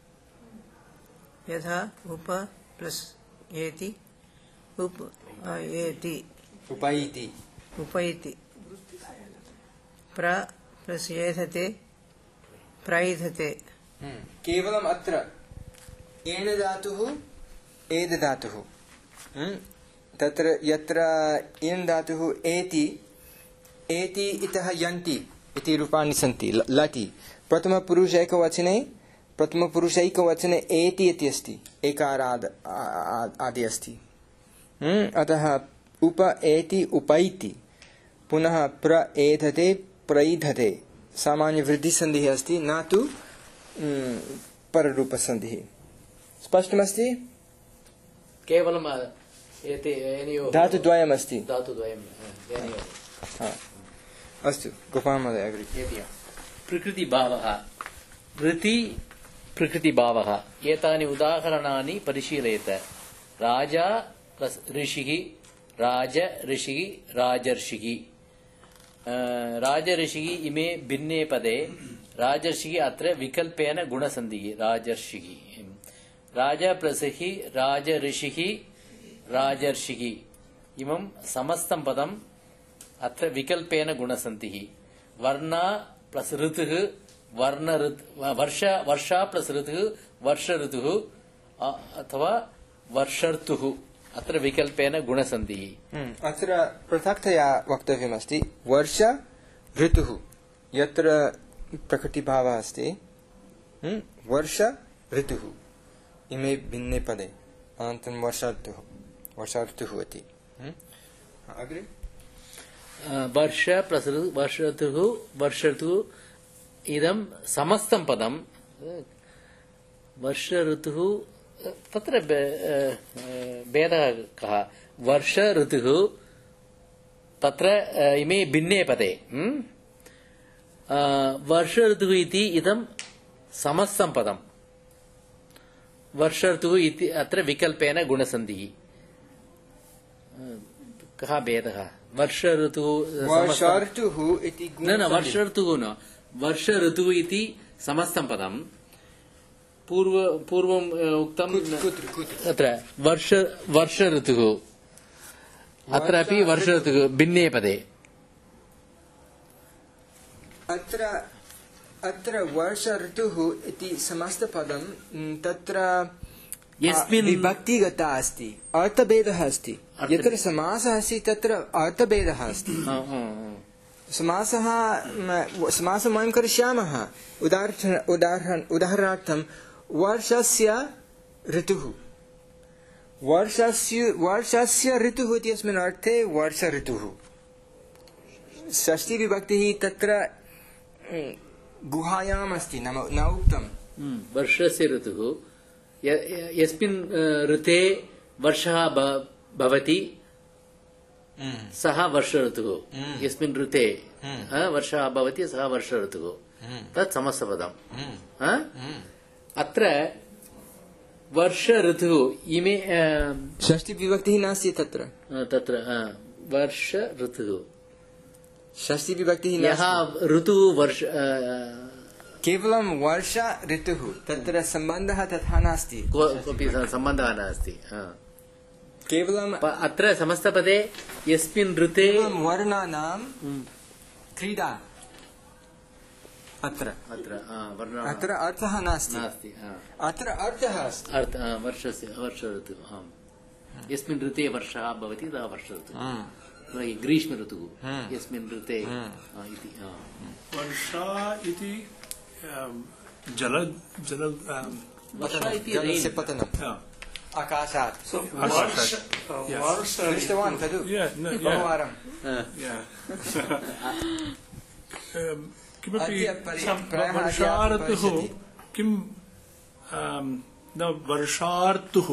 यथा उप प्लस एति उप एति उपैति उपैति। प्र प्लस एधते प्रैधते। केवलम् अत्र एण धातुः एद् धातुः तत्र यत्र इन् धातुः एति एति इतः यन्ति इति रूपाणि सन्ति लटि। प्रथमपुरुषैकवचने प्रथमपुरुषैकवचने एति इति अस्ति, एकाराद् आदि अस्ति। अतः उप एति उपैति। पुनः प्र एधते प्रैधते सामान्यवृद्धिसन्धिः अस्ति, न तु पररूपसन्धिः। स्पष्टमस्ति? केवलं धातुद्वयमस्ति। धातुद्वयम् अस्तु गोपाल महोदय अग्रे। प्रकृतिभावः वृत्ति प्रकृतिभावः एतानि उदाहरणानि परिशीलयेत। राजा प्लस ऋषिः राज ऋषिः राजर्षिः। राजऋषिः इमे भिन्ने पदे राजर्षिः अत्र विकल्पेन गुणसन्धिः राजर्षिः। राजा प्लस हि राजऋषिः राजर्षिः इमं समस्तं पदम् अत्र विकल्पेन गुणसन्धिः। वर्णा प्लस ऋतुः वर्ण ऋत् वर्ष वर्षा प्लस ऋतुः वर्ष ऋतुः अथवा वर्षर्तुः अत्र विकल्पेन गुणसन्धिः अत्र पृथक्तया वक्तव्यमस्ति वर्ष ऋतुः यत्र प्रकृतिभावः अस्ति वर्ष ऋतुः इमे भिन्ने पदे अनन्तरं वर्षर्तुः वर्षर्तुः इति अग्रे वर्ष प्लस् वर्ष ऋतुः वर्ष ऋतुः इदं समस्तं पदं वर्ष ऋतुः तत्र भेदः कः वर्ष ऋतुः तत्र इमे भिन्ने पदे वर्ष ऋतुः इति इदं समस्तं पदं वर्ष ऋतुः इति अत्र विकल्पेन गुणसन्धिः कः भेदः वर्ष ऋतुः वर्ष ऋतुः इति न न वर्ष ऋतुः न वर्ष ऋतुः इति समस्तं पदं पूर्व पूर्वम् उक्तं अत्र वर्ष वर्ष ऋतुः अत्रापि वर्ष ऋतुः भिन्ने पदे अत्र अत्र वर्ष ऋतुः इति समस्तपदं तत्र यस्मिन् विभक्तिगता अस्ति अर्थभेदः अस्ति यत्र समासः अस्ति तत्र अर्थभेदः अस्ति समासः समासं वयं करिष्यामः उदाहरण उदाहरणार्थं वर्षस्य ऋतुः वर्षस्य वर्षस्य ऋतुः इत्यस्मिन् अर्थे वर्ष ऋतुः षष्ठी विभक्तिः तत्र गुहायाम् अस्ति नाम न उक्तं वर्षस्य ऋतुः यस्मिन् ऋते वर्षः भवति सः वर्ष ऋतुः यस्मिन् ऋते वर्षः भवति सः वर्ष ऋतुः तत् समस्तपदम् अत्र वर्ष ऋतुः इमे षष्ठी विभक्तिः नास्ति तत्र तत्र वर्ष ऋतुः षष्ठी विभक्तिः यः ऋतुः वर्ष केवलं वर्ष ऋतुः तत्र सम्बन्धः तथा नास्ति कोऽपि सम्बन्धः नास्ति केवलम् अत्र समस्तपदे यस्मिन् ऋते वर्णानां क्रीडा अत्र अत्र अत्र अर्थः नास्ति अत्र अर्थः अस्ति वर्षस्य वर्ष ऋतुः यस्मिन् ऋते वर्षः भवति तदा वर्ष ऋतुः ग्रीष्म ऋतुः यस्मिन् ऋते इति वर्षा इति जल जल वर्षा इति जलस्य पतनम् आकाशात् दृष्टवान् खलु बहुवारं किमपि वर्षा ऋतुः किं न वर्षार्तुः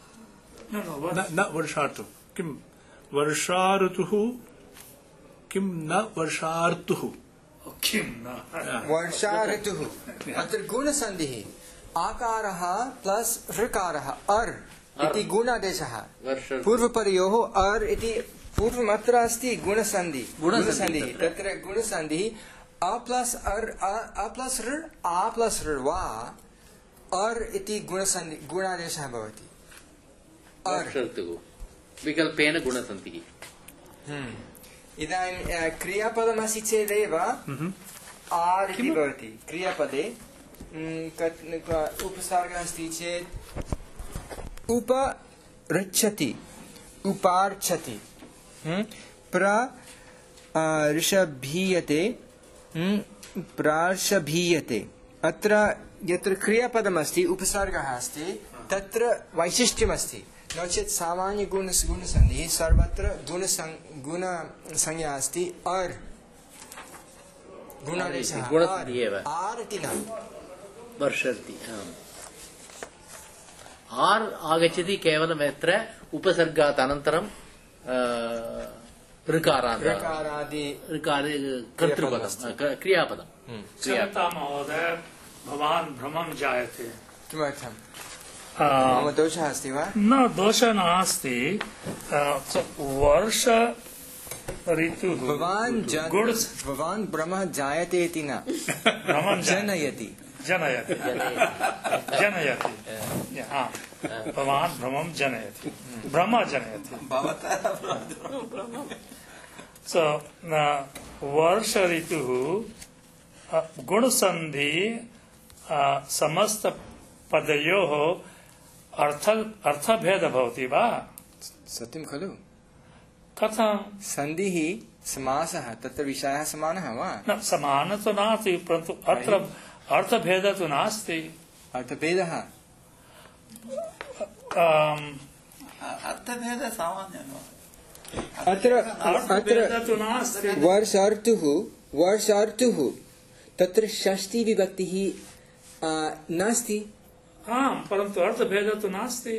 न वर्षार्तुः किं वर्षा ऋतुः किं न वर्षार्तुः किं न वर्षा ऋतुः अत्र गुणसन्धिः आकारः प्लस् ऋकारः अर् इति गुणादेशः पूर्वपरयोः अर् इति पूर्वम् अत्र अस्ति गुणसन्धि गुणसन्धिः तत्र गुणसन्धिः अ प्लस् अर् अ प्लस् ऋ आ प्लस् ऋ वा अर् इति गुणसन्धि गुणादेशः भवति अर् विकल्पेन गुणसन्धिः इदानीं क्रियापदमस्ति चेदेव आर् इति भवति क्रियापदे उपसर्गः अस्ति चेत् उपऋच्छति उपार्च्छति प्र ऋषभीयते प्रार्षभीयते अत्र यत्र क्रियापदमस्ति उपसर्गः अस्ति तत्र वैशिष्ट्यमस्ति नो चेत् सामान्य गुण गुणसन्धिः सर्वत्र गुणसंज्ञा अस्ति अर् गुणादेशः आर् इति न वर्षति आर् आगच्छति केवलं यत्र उपसर्गात् अनन्तरं ऋकारादि ऋकारादि कर्तृपदं क्रियापदं क्षम्यतां महोदय भवान् भ्रमं जायते किमर्थं मम दोषः अस्ति वा न दोषः नास्ति वर्ष ऋतुः भवान् भवान् भ्रमः जायते इति न जनयति जनयति जनयति भवान् भ्रमं जनयति भ्रम जनयति सो वर्ष ऋतुः गुणसन्धि समस्त पदयोः अर्थ अर्थभेदः भवति वा? सत्यं खलु? कथं? सन्धिः समासः तत्र विषयः समानः वा? न समानः तु नास्ति, परन्तु अत्र अर्थभेदः तु नास्ति। अर्थभेदः अर्थभेदः सामान्यः अत्र अत्र वर्षार्तुः वर्षार्तुः तत्र षष्ठी विभक्तिः नास्ति। आम्, परन्तु अर्थभेदः तु नास्ति।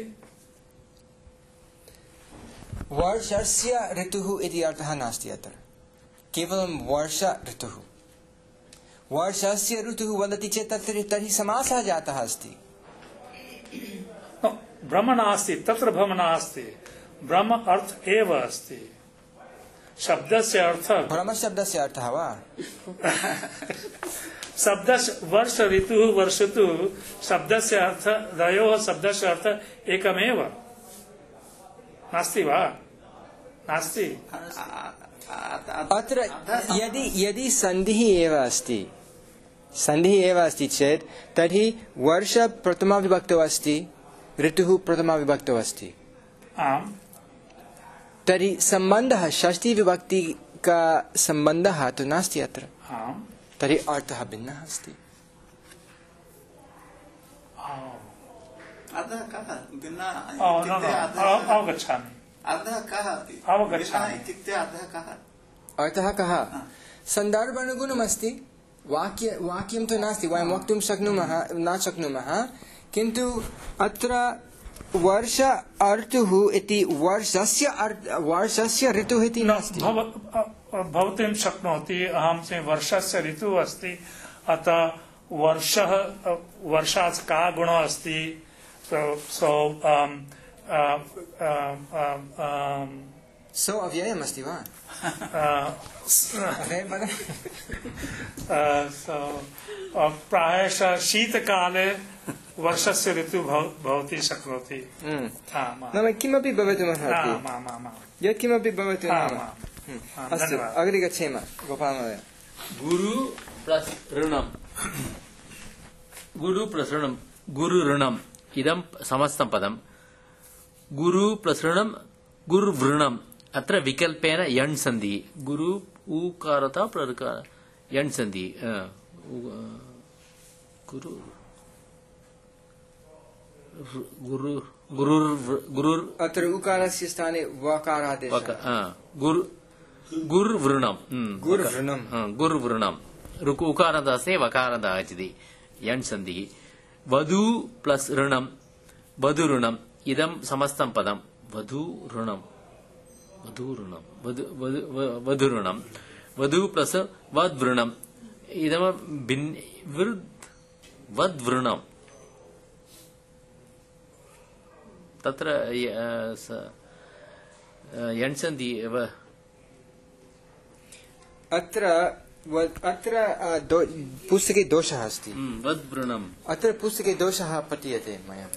वर्षस्य ऋतुः इति अर्थः नास्ति अत्र, केवलं वर्ष ऋतुः। वर्षस्य ऋतुः वदति चेत् तत्र तर्हि समासः जातः अस्ति। भ्रम नास्ति, तत्र भ्रम नास्ति, भ्रम अर्थ एव अस्ति। शब्दस्य अर्थः भ्रमशब्दस्य अर्थः वा? शब्दस्य वर्ष ऋतुः वर्षतुः शब्दस्य अर्थ द्वयोः शब्दस्य अर्थ एकमेव नास्ति वा? नास्ति। अत्र यदि यदि सन्धिः एव अस्ति सन्धिः एव अस्ति चेत् तर्हि वर्ष प्रथमा विभक्तौ अस्ति, ऋतुः प्रथमा विभक्तौ अस्ति। आम्, तर्हि सम्बन्धः षष्ठी विभक्ति का सम्बन्धः तु नास्ति अत्र। आम्, तर्हि अर्थः भिन्नः अस्ति। अर्थः कः भिन्नः? अवगच्छामि। अर्थः कः अवगच्छामि इत्युक्ते अर्थः कः? अर्थः कः? सन्दर्भानुगुणमस्ति। वाक्य वाक्यं तु नास्ति, वयं वक्तुं शक्नुमः न शक्नुमः, किन्तु अत्र वर्ष ऋतुः इति वर्षस्य वर्षस्य ऋतुः इति नास्ति। भवतीं शक्नोति, अहं से वर्षस्य ऋतुः अस्ति, अतः वर्षः वर्षात् का गुणः अस्ति? सो सो अव्ययम् अस्ति वा? प्रायशः शीतकाले वर्षस्य ऋतुः भवति शक्नोति। नाम किमपि भवितुमर्हति, यत्किमपि भवतु। अस्तु, अग्रे गच्छेम। गोपालमहोदय। गुरु प्लस् ऋणम्, गुरु प्लस् ऋणम्, गुरु ऋणम् इदं समस्तं पदं। गुरु प्लस् ऋणं गुरुवृणम्, अत्र विकल्पेन यण् सन्धि। गुरु ऊकारतः प्रकार यण् सन्धि। गुरु गुरु गुरुर् गुरुर् अत्र उकारस्य स्थाने वकारादेशः। गुरु गुरुवृणम्, गुरुवृणम्, गुरुवृणम् उकारन्तः अस्ति, वकारन्तः आगच्छति, यण् सन्धिः। वधू प्लस् ऋणम्, वधुऋणम् इदं समस्तं पदं। वधूऋणम्, वधूऋणम्, वधुऋणम्, वधू प्लस् वद्वृणम् इदं वद्वृणम्। तत्र यण् सन्धि एव। अत्र अत्र पुस्तके दोषः अस्ति। वद्वृणम्, अत्र पुस्तके दोषः पठ्यते मया।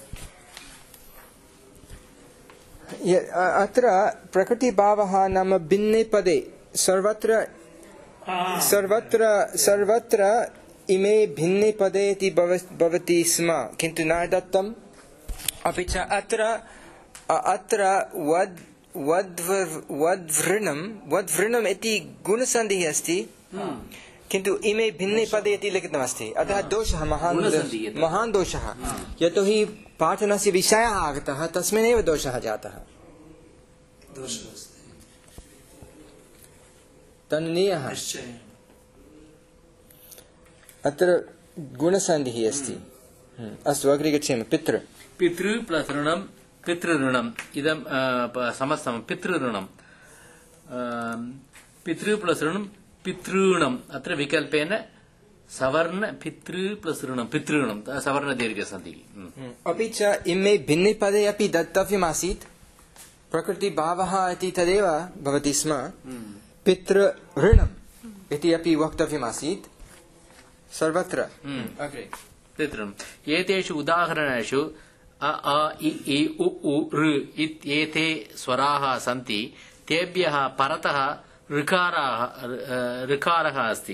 अत्र प्रकृतिभावः नाम भिन्ने पदे सर्वत्र सर्वत्र सर्वत्र इमे भिन्ने पदे इति भवति स्म, किन्तु न दत्तम्। अपि च अत्र अत्र वद् वद्वृणम् वद्वृणम् इति गुणसन्धिः अस्ति, किन्तु इमे भिन्ने पदे इति लिखितमस्ति। अतः दोषः महान् महान् दोषः, यतोहि पाठनस्य विषयः आगतः, तस्मिन्नेव दोषः जातः। तन्नीयः अत्र गुणसन्धिः अस्ति। अस्तु, अग्रे गच्छेम। पितृ पितृ प्लस् ऋणम्, पितृऋणम् इदं समस्तं। पितृऋणम्, पितृ प्लस् ऋणम्, पितॄणम्, अत्र विकल्पेन सवर्ण पितृ प्लस् ऋणम्, पितॄणम्, सवर्ण दीर्घसन्धिः। अपि च इमे भिन्ने पदे अपि दत्तव्यमासीत्। प्रकृतिभावः इति तदेव भवति स्म। पितृऋणम् इति अपि वक्तव्यमासीत् सर्वत्र। अग्रे पितॄणम्। एतेषु उदाहरणेषु अ आ इ ई उ उ ऋ इत्येते स्वराः सन्ति। तेभ्यः परतः ऋकारः ऋकारः अस्ति।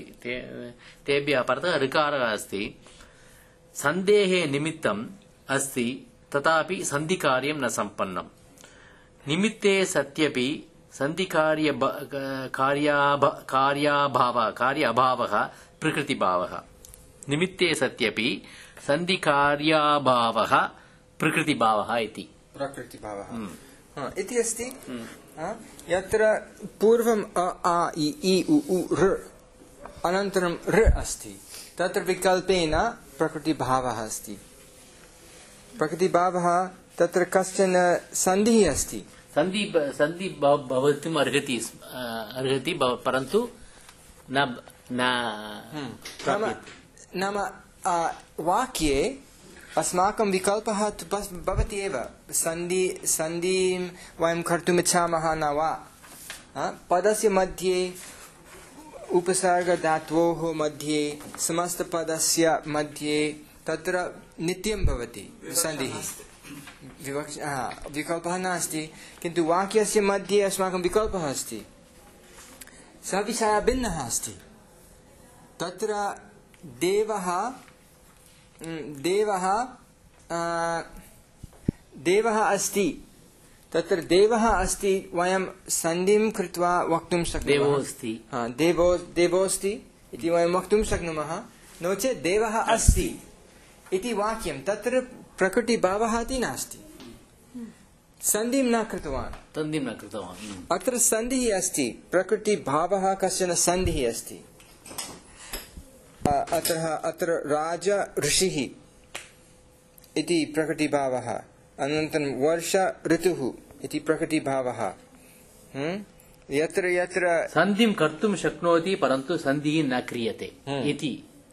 तेभ्यः परतः ऋकारः अस्ति। सन्धेः निमित्तम् अस्ति तथापि सन्धिकार्यं न सम्पन्नम् निमित्ते सत्यपि सन्धिकार्य कार्याभावः कार्य अभावः प्रकृतिभावः निमित्ते सत्यपि सन्धिकार्याभावः प्रकृतिभावः इति प्रकृतिभावः इति अस्ति यत्र पूर्वम् अ आ इ ई उ उ ऋ अनन्तरं ऋ अस्ति तत्र विकल्पेन प्रकृतिभावः अस्ति प्रकृतिभावः तत्र कश्चन सन्धिः अस्ति सन्धि सन्धि भवितुम् अर्हति अर्हति परन्तु न न नाम वाक्ये अस्माकं विकल्पः तु भवति एव सन्धि सन्धिं वयं कर्तुम् इच्छामः न वा पदस्य मध्ये उपसर्गधातोः मध्ये समस्तपदस्य मध्ये तत्र नित्यं भवति सन्धिः विवक्ष विकल्पः नास्ति किन्तु वाक्यस्य मध्ये अस्माकं विकल्पः अस्ति सः विषयः भिन्नः अस्ति तत्र देवः देवः देवः अस्ति तत्र देवः अस्ति वयं सन्धिं कृत्वा वक्तुं शक्नुमः देवोऽस्ति देवो देवोऽस्ति इति वयं वक्तुं शक्नुमः नो चेत् देवः अस्ति इति वाक्यं तत्र प्रकृतिभावः इति नास्ति सन्धिं न कृतवान् सन्धिं न कृतवान् अत्र सन्धिः अस्ति प्रकृतिभावः कश्चन सन्धिः अस्ति अत्र अत्र राज ऋषिः इति प्रकृतिभावः अनन्तरं वर्ष ऋतुः इति प्रकृतिभावः यत्र यत्र सन्धिं कर्तुं शक्नोति परन्तु सन्धिः न क्रियते इति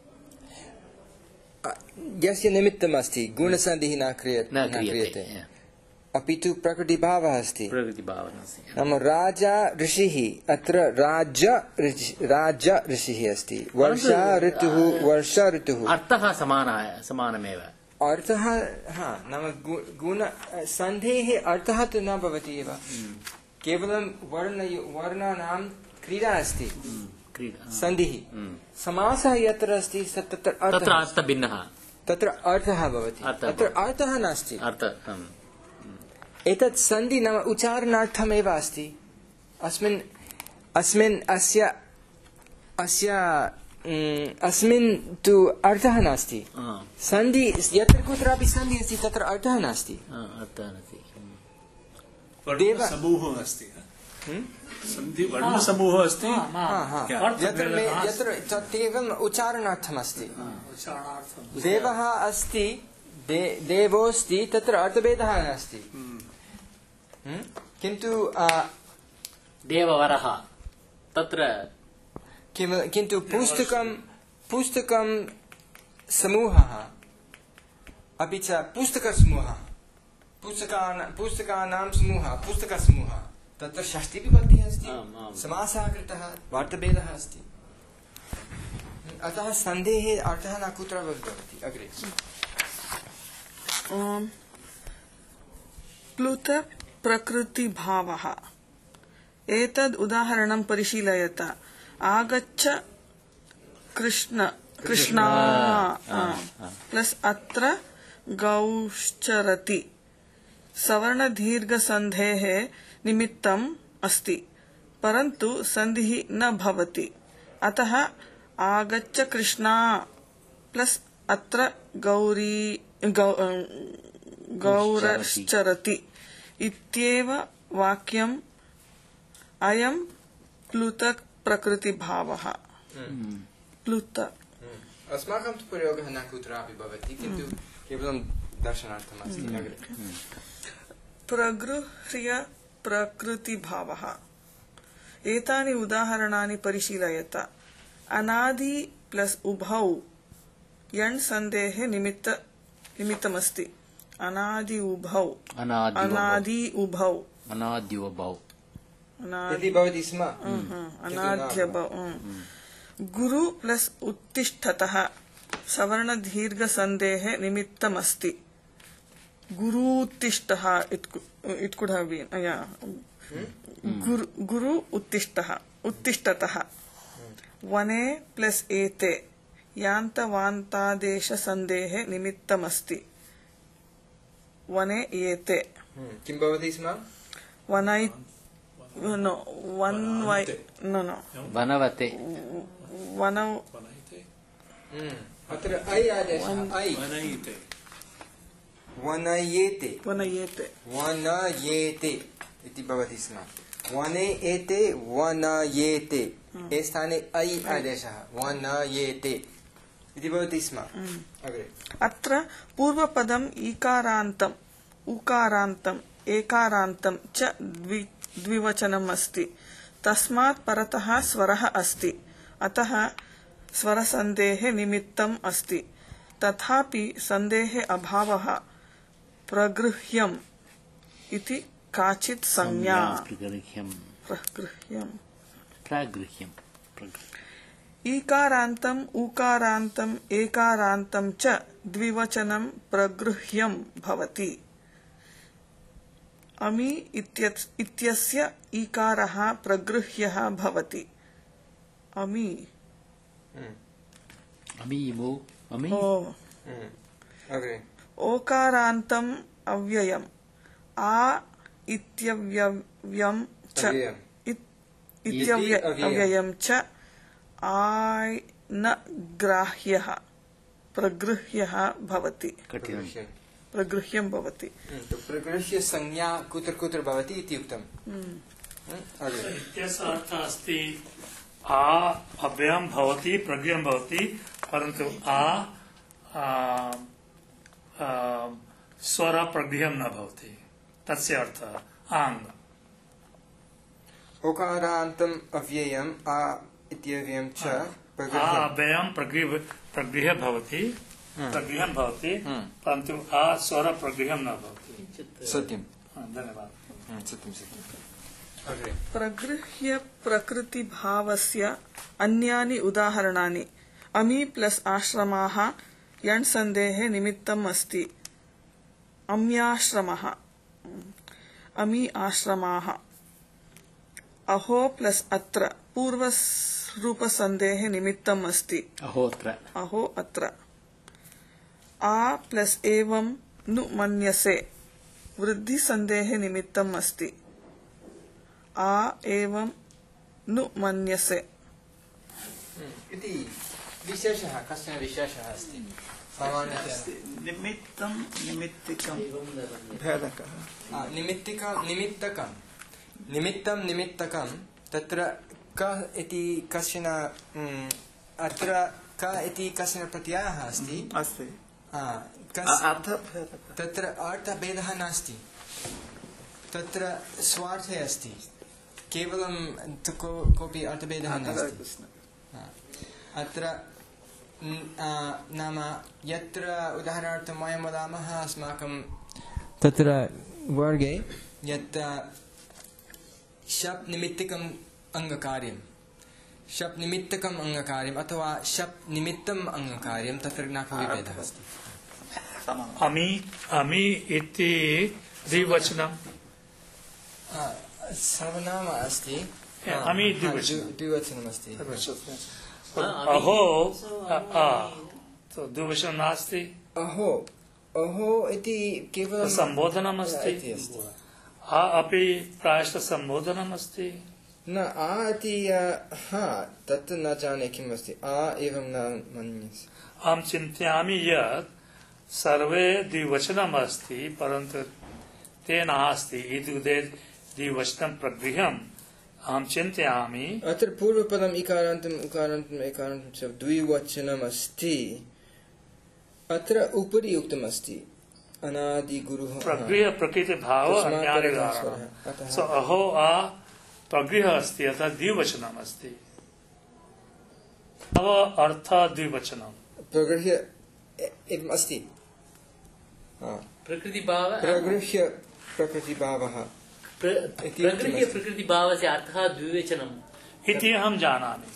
यस्य निमित्तम् अस्ति गुणसन्धिः न क्रियते अपि तु प्रकृतिभावः अस्ति नाम राजा ऋषिः अत्र राज राज ऋषिः अस्ति वर्षा ऋतुः वर्ष ऋतुः अर्थः समानः समानमेव अर्थः हा नाम गुण सन्धेः अर्थः तु न भवति एव केवलं वर्ण वर्णानां क्रीडा अस्ति सन्धिः समासः यत्र अस्ति तत्र अर्थः भिन्नः तत्र अर्थः भवति अत्र अर्थः नास्ति एतत् सन्धि नाम उच्चारणार्थमेव अस्ति अस्मिन् अस्मिन् अस्य अस्य अस्मिन् तु अर्थः नास्ति सन्धि यत्र कुत्रापि सन्धि अस्ति तत्र अर्थः नास्ति समूहः अस्ति सन्धि वर्णसमूहः अस्ति यत्र केवलम् उच्चारणार्थम् अस्ति देवः अस्ति देवोऽस्ति तत्र अर्थभेदः नास्ति किन्तु देववरः तत्र किन्तु पुस्तकं पुस्तकं समूहः अपि च पुस्तकसमूहः पुस्तकानां पुस्तकानां समूहः पुस्तकसमूहः तत्र षष्टिविभक्तिः अस्ति समासः कृतः वार्तभेदः अस्ति अतः सन्धेः अर्थः न कुत्र भवति अग्रे प्लुत प्रकृतिभावः एतद् उदाहरणं परिशीलयत आगच्छ कृष्ण कृष्णा प्लस अत्र गौश्चरति सवर्णदीर्घसन्धेः निमित्तम् अस्ति परन्तु सन्धिः न भवति अतः आगच्छ कृष्णा प्लस अत्र गौरी गौरश्चरति इत्येव वाक्यम् अयं प्लुत प्रकृतिभावः प्लुत अस्माकं तु प्रयोगः न कुत्रापि भवति किन्तु केवलं दर्शनार्थम् अस्ति अग्रे प्रगृह्य प्रकृतिभावः एतानि उदाहरणानि परिशीलयत अनादि प्लस उभौ यण् सन्धेः निमित्त निमित्तमस्ति अनादि उभौ अनादि उभौ अनादि उभौ इति भवति स्म अनाद्यभौ गुरु प्लस उत्तिष्ठतः सवर्णदीर्घसन्धेः निमित्तमस्ति गुरुत्तिष्ठः it could have been yeah guru guru उत्तिष्ठः उत्तिष्ठतः वने प्लस एते यान्तवान्तादेशसन्धेः निमित्तमस्ति वने एते किं भवति स्म वनै नो वन वै नो नो वनवते वन अत्र ऐ आदेशः ऐ वनयिते वनयेते वनयेते वनयेते इति भवति स्म वने एते वनयेते ए स्थाने ऐ आदेशः वनयेते इति भवति स्म अग्रे अत्र पूर्वपदम् ईकारान्तम् उकारान्तम् एकारान्तं च द्वि द्विवचनम् अस्ति तस्मात् परतः स्वरः अस्ति अतः स्वरसन्धेः निमित्तम् अस्ति तथापि सन्धेः अभावः प्रगृह्यम् इति काचित् संज्ञा प्रगृह्यम् प्रगृह्यम् प्रगृह्यम् ईकारान्तम् उकारान्तम् एकारान्तं च द्विवचनं प्रगृह्यम् भवति अमि इत्यस्य ईकारः प्रगृह्यः भवति अमि अमि वो अमि ओ अग्रे ओकारान्तम् अव्ययम् आ इत्यव्ययम् च इत्यव्ययम् च आय न ग्राह्यः प्रगृह्यः भवति प्रगृह्यं भवति प्रगृह्य संज्ञा कुत्र कुत्र भवति इति उक्तम् इत्यस्य अर्थः अस्ति आ अव्ययं भवति प्रगृह्यं भवति परन्तु आ स्वर प्रगृह्यं न भवति तस्य अर्थः आङ् ओकारान्तम् अव्ययम् आ इत्यव्ययं च अव्ययं प्रगृह्य भवति प्रगृह्यं भवति परन्तु आ स्वर प्रगृह्यं न भवति सत्यं धन्यवादः सत्यं सत्यम् अग्रे प्रगृह्य प्रकृतिभावस्य अन्यानि उदाहरणानि अमि प्लस आश्रमाः यण् सन्धेः निमित्तम् अस्ति अम्याश्रमः अमि आश्रमाः अहो प्लस अत्र पूर्वरूपसन्धेः निमित्तम् अस्ति अहोत्र अहो अत्र आ प्लस एवं नु मन्यसे वृद्धिसन्धेः निमित्तम् अस्ति आ एवं नु मन्यसे इति विशेषः कश्चन विशेषः अस्ति सामान्यतया निमित्तं निमित्तिकं भेदकः निमित्तिकं निमित्तकं निमित्तं निमित्तकं तत्र क इति कश्चन अत्र क इति कश्चन प्रत्ययः अस्ति अस्ति अर्थभेदः तत्र अर्थभेदः नास्ति तत्र स्वार्थे अस्ति केवलं कोऽपि अर्थभेदः नास्ति अत्र नाम यत्र उदाहरणार्थं वयं वदामः अस्माकं तत्र वर्गे यत् शप् निमित्तिकम् अङ्गकार्यं शप् निमित्तकम् अङ्गकार्यम् अथवा शप् निमित्तम् अङ्गकार्यं तत्र न कोऽपि भेदः अस्ति अमि अमि इति द्विवचनं सर्वनाम अस्ति अमि द्विवचनम् अस्ति अहो द्विवचनं नास्ति अहो अहो इति केवलं सम्बोधनम् अस्ति आ अपि प्रायशः सम्बोधनम् अस्ति न आ इति हा तत् न जाने किम् अस्ति आ एवं न मन्ये अहं चिन्तयामि यत् सर्वे द्विवचनम् अस्ति परन्तु ते नास्ति इति द्विवचनं प्रगृह्यम् अहं चिन्तयामि अत्र पूर्वपदम् इकारान्तम् उकारान्तम् एकारान्तं च द्विवचनम् अस्ति अत्र उपरि उक्तम् अस्ति अनादिगुरुः प्रगृह्य प्रकृतिभाव अन्यानि उदाहरणानि सो अहो आ प्रगृह्य अस्ति अतः द्विवचनम् अस्ति अव अर्थ द्विवचनं प्रगृह्य एवम् अस्ति प्रकृतिभाव प्रगृह्य प्रकृतिभावः प्रगृह्य प्रकृतिभावस्य अर्थः द्विवचनम् इति अहं जानामि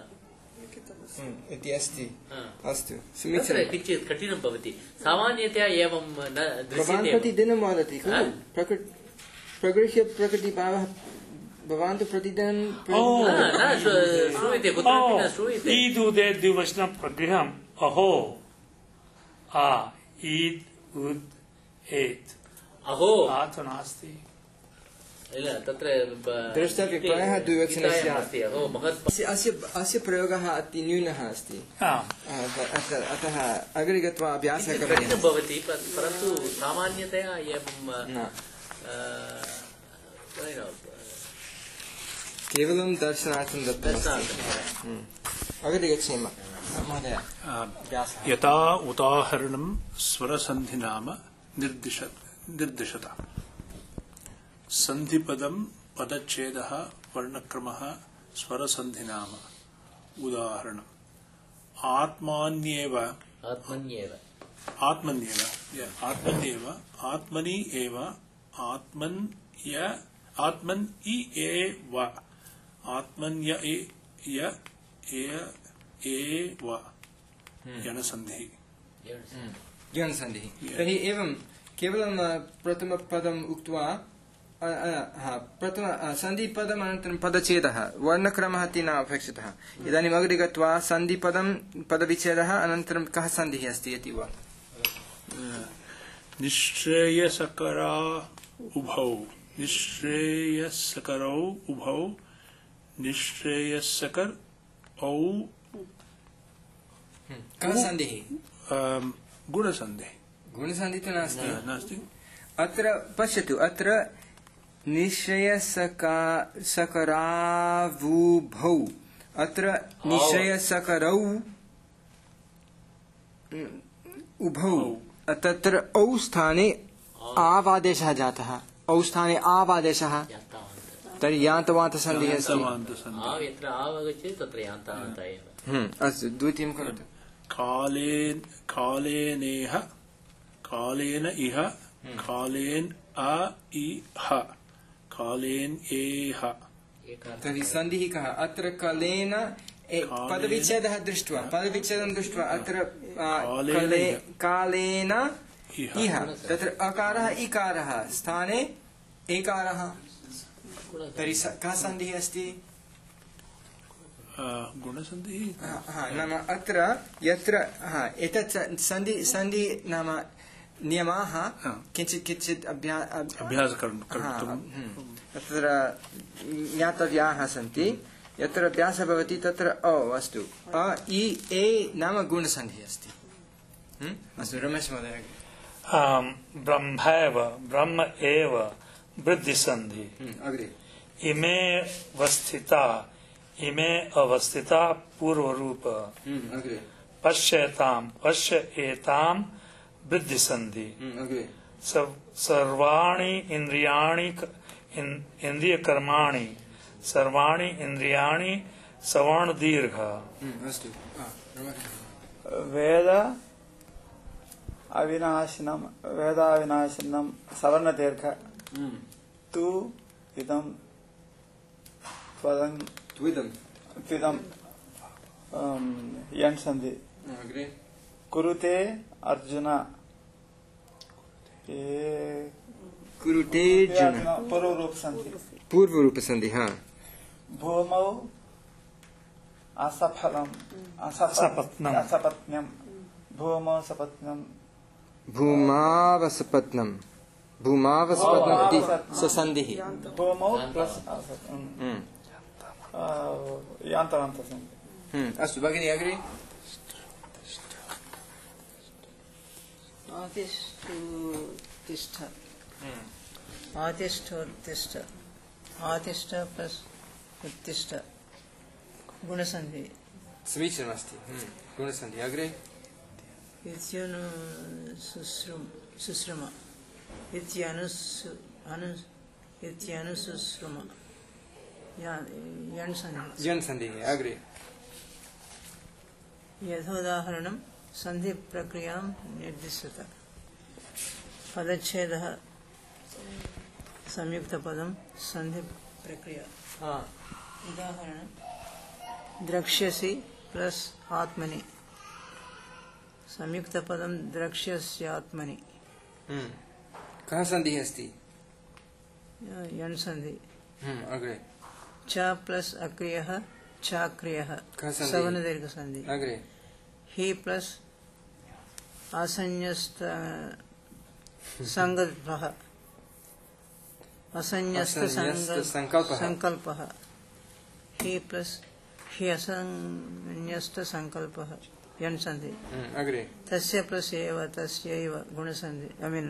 इति अस्ति अस्तु तत्र किञ्चित् कठिनं भवति सामान्यतया एवं न भवान् प्रतिदिनं वदति खलु प्रगृह्य प्रकृतिभावः भवान् तु प्रतिदिनं श्रूयते कुत्रापि न श्रूयते ईद् उदे द्विवचनं प्रगृह्यम् अहो आ ईद् उद् एत् अहो आत् नास्ति इल तत्र द्रष्टव्य प्रायः द्विवचनस्य अस्ति अहो महत् अस्य अस्य अस्य प्रयोगः अति न्यूनः अस्ति अतः अग्रे गत्वा अभ्यासः कठिनं भवति परन्तु सामान्यतया केवलं दर्शनार्थं दत्तम् अग्रे गच्छेम महोदय यथा उदाहरणं स्वरसन्धिनाम निर्दिश निर्दिशता सन्धिपदं पदच्छेदः वर्णक्रमः स्वरसन्धिनाम उदाहरणम् आत्मान्येव आत्मन्येव आत्मन्येव आत्मन्येव आत्मनि एव आत्मन्य आत्मन् इ एव आत्मन्य य एव यणसन्धिः यणसन्धिः तर्हि एवं केवलं प्रथमपदम् उक्त्वा प्रथम सन्धिपदम् अनन्तरं पदच्छेदः वर्णक्रमः इति न अपेक्षितः इदानीम् अग्रे गत्वा सन्धिपदं पदविच्छेदः अनन्तरं कः सन्धिः अस्ति इति वा निःश्रेयसकरा उभौ निःश्रेयसकरौ उभौ निःश्रेयसकर औ कः सन्धिः गुणसन्धिः गुणसन्धिः तु नास्ति नास्ति अत्र पश्यतु अत्र निःश्रेयसका सकरावुभौ अत्र निःश्रेयसकरौ उभौ तत्र औ स्थाने आवादेशः जातः औ स्थाने आवादेशः तर्हि यान्तवान्तसन्धिः अस्ति यत्र आगच्छति तत्र यान्तावन्त एव अस्तु द्वितीयं करोतु कालेन कालेनेह कालेन इह कालेन अ इह कालेन एह तर्हि सन्धिः कः अत्र कालेन पदविच्छेदः दृष्ट्वा पदविच्छेदं दृष्ट्वा अत्र कालेन इह तत्र अकारः इकारः स्थाने एकारः तर्हि कः सन्धिः अस्ति गुणसन्धिः नाम अत्र यत्र एतत् सन्धि सन्धि नाम नियमाः किञ्चित् किञ्चित् अभ्यासं तत्र ज्ञातव्याः सन्ति यत्र अभ्यासः भवति तत्र अ अस्तु अ इ ए नाम गुणसन्धिः अस्ति अस्तु रमेश महोदय ब्रह्मैव ब्रह्म एव वृद्धिसन्धि अग्रे इमे वस्थिता इमे अवस्थिता पूर्वरूप अग्रे पश्यतां पश्य एतां वृद्धिसन्धि सर्वाणि इन्द्रियाणि इन्द्रियकर्माणि सर्वाणि इन्द्रियाणि सवर्णदीर्घ अस्तु वेद अविनाशिनं वेदाविनाशिनं सवर्णदीर्घ तु इदं पदं त्विदं त्विदं यण् सन्धि कुरुते अर्जुन कुरुते पूर्वरूप सन्धि पूर्वरूप सन्धि हाँ भूमौ असफलम् असपत्नम् असपत्न्यम् भूमौ सपत्नम् भूमावसपत्नम् भूमावसपत्नम् इति ससन्धिः भूमौ प्लस् यान्तवान्तसन्धि अस्तु भगिनी अग्रे आतिष्ठोत्तिष्ठ आतिष्ठोत्तिष्ठ आतिष्ठ प्लस् उत्तिष्ठ गुणसन्धि समीचीनमस्ति गुणसन्धि अग्रे इत्यनु सुश्रुम सुश्रुम इत्यनुस् अनु इत्यनुसुश्रुम यण् सन्धि यण् सन्धिः अग्रे यथोदाहरणं सन्धि प्रक्रियां निर्दिश्यत पदच्छेदः संयुक्तपदं सन्धि प्रक्रिया उदाहरणं द्रक्ष्यसि प्लस आत्मनि संयुक्तपदं द्रक्ष्यस्यात्मनि कः सन्धिः अस्ति यण् सन्धि अग्रे च प्लस अक्रियः च क्रियः सन्धिः सवर्णदीर्घसन्धि अग्रे हि प्लस आसन्यस्त संगतः असंन्यस्त संकल्पः संकल्पः हि प्लस हि असंन्यस्त संकल्पः यन् सन्धि अग्रे तस्य प्लस एव तस्यैव गुणसन्धि आई मीन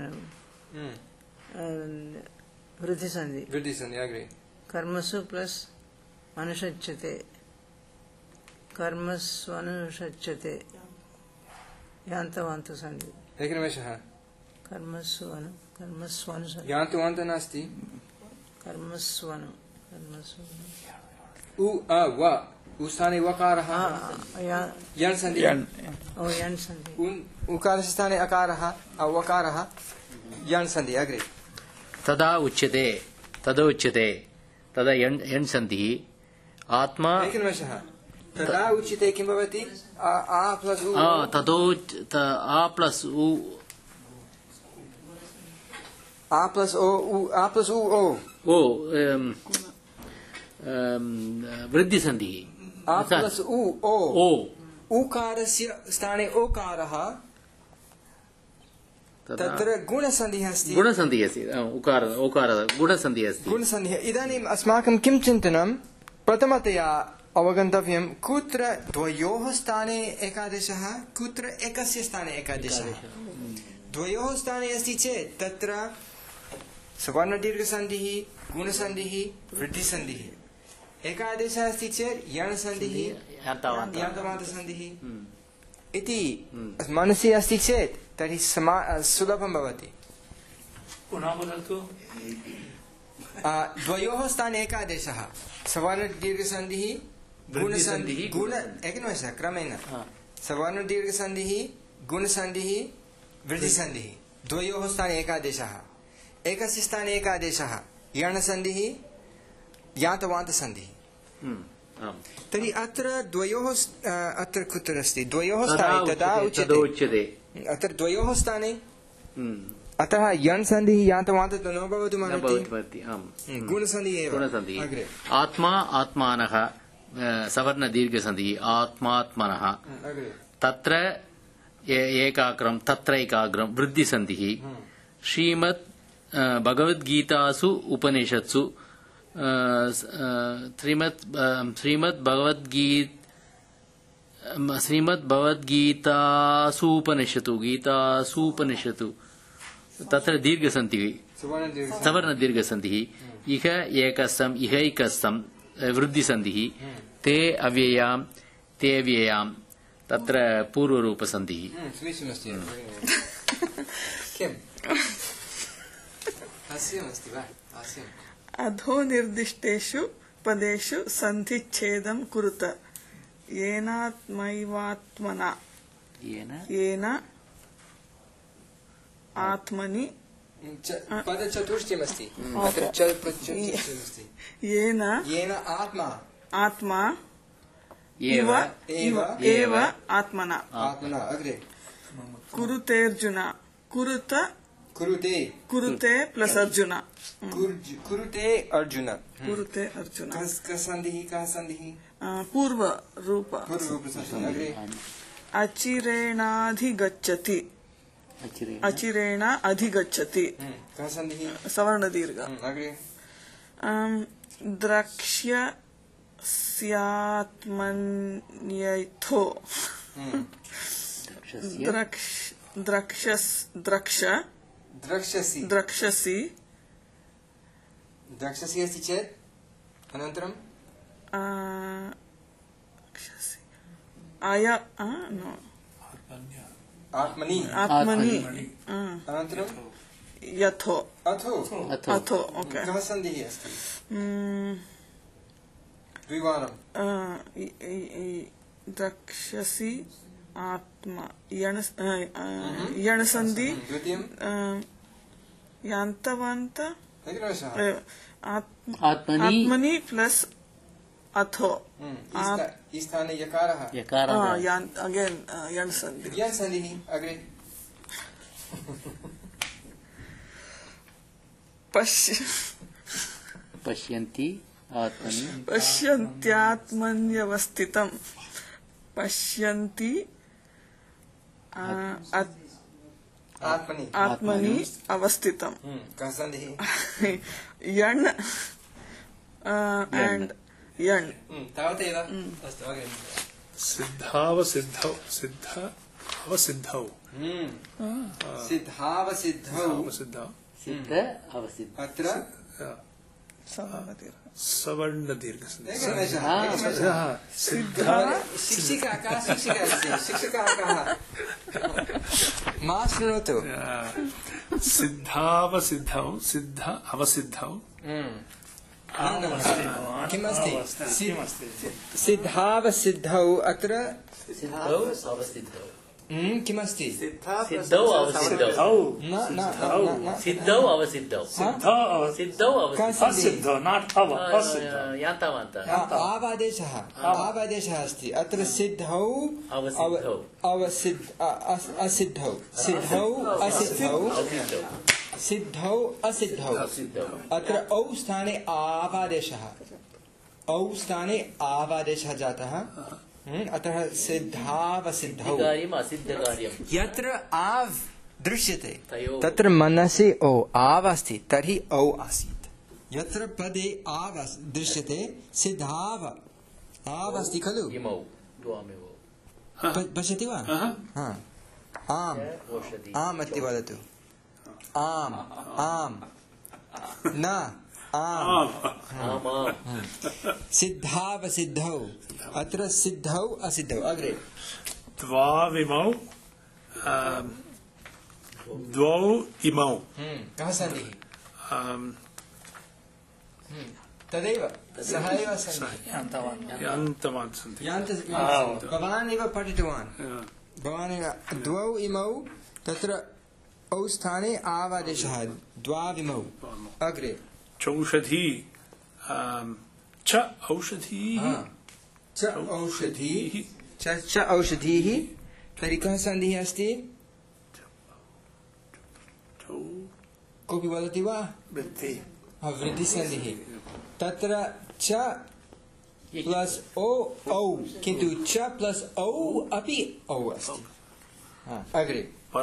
वृद्धि संधि वृद्धि संधि अग्रे कर्मसु प्लस अनुषज्यते कर्मस्वनुषज्यते यान्तवान्त संधि एकनिमेषः कर्मस्वनु कर्मस्वनु यान्तवान्त नास्ति कर्मस्वनु कर्मस्वनु उ अ व उ स्थाने वकारः यन् संधि ओ यन् संधि उकारस्य स्थाने अकारः अवकारः यन् संधि अग्रे तदा उच्यते तदा उच्यते तदा यन् यन् सन्धिः आत्मा एकनिमेषः तदा उच्यते किं भवति आ आ प्लस उ आ तदो आ प्लस उ आ प्लस ओ उ आ प्लस उ ओ ओ वृद्धि संधिः आ प्लस उ ओ ओ उकारस्य स्थाने ओकारः तत्र गुणसन्धिः अस्ति गुणसन्धिः अस्ति उकार ओकार गुणसन्धिः अस्ति गुणसन्धिः इदानीम् अस्माकं किं चिन्तनं प्रथमतया अवगन्तव्यं कुत्र द्वयोः स्थाने एकादेशः कुत्र एकस्य स्थाने एकादेशः द्वयोः स्थाने अस्ति चेत् तत्र सवर्णदीर्घसन्धिः गुणसन्धिः वृद्धिसन्धिः एकादेशः अस्ति चेत् यणसन्धिः यान्तवान्तसन्धिः इति मनसि अस्ति चेत् तर्हि सुलभं भवति द्वयोः स्थाने एकादेशः सवर्णदीर्घसन्धिः गुणसन्धिः गुण एकनिमेषः क्रमेण सवर्णदीर्घसन्धिः गुणसन्धिः वृद्धिसन्धिः द्वयोः स्थाने एकादेशः एकस्य स्थाने एकादेशः यणसन्धिः यान्तवान्तसन्धिः तर्हि अत्र द्वयोः अत्र कुत्र अस्ति द्वयोः स्थाने तदा उच्यते अत्र द्वयोः स्थाने अतः यन् सन्धिः यान्तवान्त न भवति गुणसन्धिः एव अग्रे आत्मा आत्मानः सवर्णदीर्घसन्धिः आत्मात्मनः तत्र एकाग्रं तत्र एकाग्रं वृद्धिसन्धिः श्रीमद् भगवद्गीतासु उपनिषत्सु श्रीमद् श्रीमद् भगवद्गीत श्रीमद् भगवद्गीतासु उपनिषत्सु गीतासु उपनिषत्सु तत्र दीर्घसन्धिः सवर्णदीर्घसन्धिः इह एकस्थम् इहैकस्थम् वृद्धिसन्धिः ते अव्ययां ते अव्ययां तत्र पूर्वरूपसन्धिः अधो निर्दिष्टेषु पदेषु सन्धिच्छेदं कुरुत येनात्मैवात्मना येन आत्मनि पदचतुष्टयमस्ति येन येन आत्मा आत्मा इव एव आत्मना आत्मना अग्रे कुरुतेऽर्जुन कुरुत कुरुते कुरुते प्लस अर्जुन कुरुते अर्जुन कुरुते अर्जुन कः सन्धिः कः सन्धिः पूर्व रूप पूर्व रूप सन्धिः अग्रे अचिरेणाधिगच्छति अचिरेण अधिगच्छति कः सन्धिः सवर्णदीर्घ अग्रे द्रक्ष्यस्यात्मन्यथो द्रक्ष द्रक्षस् द्रक्ष द्रक्ष्यसि द्रक्ष्यसि द्रक्ष्यसि अस्ति चेत् अनन्तरं आय नो आत्मनि आत्मनि अनन्तरं यथो अथो अथो ओके कः सन्धिः अस्ति द्विवारं द्रक्ष्यसि आत्मा यण यणसन्धि यान्तवान्त आत्मनि प्लस अथो स्थाने यकारः अगेन यणसन्धि यणसन्धिः अग्रे पश्य पश्यन्ति आत्मनि पश्यन्त्यात्मन्यवस्थितं पश्यन्ति आत्मनि आत्मनि अवस्थितम् कः सन्धिः यण् एंड यण् तावदेव अस्तु अग्रे सिद्धावसिद्धौ सिद्ध अवसिद्धौ सिद्धावसिद्धौ सिद्धौ सिद्ध अवसिद्ध अत्र सवर्णदीर्घ सिद्धा शिक्षिका का शिक्षिका अस्ति शिक्षिका कः मा शृणोतु सिद्धावसिद्धौ सिद्ध अवसिद्धौ किमस्ति सिद्धावसिद्धौ अत्र सिद्धौ अवसिद्धौ किमस्ति सिद्धौ अवसिद्धौ न न न सिद्धौ अवसिद्धौ सिद्धौ असिद्धौ नाट् अव असिद्धौ यान्तावान्त आवादेशः आवादेशः अस्ति अत्र सिद्धौ अवसिद्धौ अवसिद्ध असिद्धौ सिद्धौ असिद्धौ सिद्धौ असिद्धौ अत्र औ स्थाने आवादेशः औ स्थाने आवादेशः जातः अतः सिद्धावसिद्धौ कार्यम् असिद्धकार्यं यत्र आव दृश्यते तत्र मनसि ओ आव अस्ति तर्हि औ आसीत् यत्र पदे आव दृश्यते सिद्धाव आव अस्ति खलु इमौ द्वामेव पश्यति वा आम् आम् इति वदतु आम् आम् न आम् सिद्धावसिद्धौ अत्र सिद्धौ असिद्धौ अग्रे द्वाविमौ द्वौ इमौ कः सन्धिः तदेव सः एव सन्धिः यान्तवान् सन्ति भवान् एव पठितवान् भवान् द्वौ इमौ तत्र औ स्थाने आवादेशः द्वाविमौ अग्रे चौषधी च औषधीः च औषधीः च औषधीः तर्हि कः सन्धिः अस्ति कोऽपि वदति वा वृद्धिसन्धिः तत्र च प्लस ओ औ किन्तु च प्लस औ अपि औ अस्ति अग्रे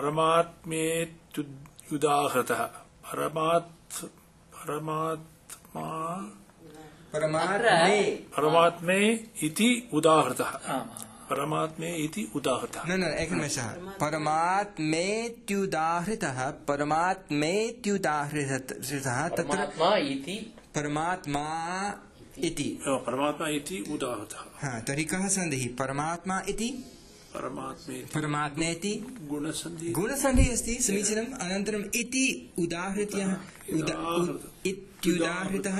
परमात्मेत्युदाहृतः परमात् परमात्मा परमात्मे परमात्मे इति उदाहृतः परमात्मे इति उदाहृतः न न एकनिमेषः परमात्मेत्युदाहृतः परमात्मेत्युदाहृतः तत्र परमात्मा इति परमात्मा इति परमात्मा इति उदाहृतः हा तर्हि कः सन्धिः परमात्मा इति परमात्मेति परमात्मेति गुणसन्धिः गुणसन्धिः अस्ति समीचीनम् अनन्तरम् इति उदाहृत्य इत्युदाहृतः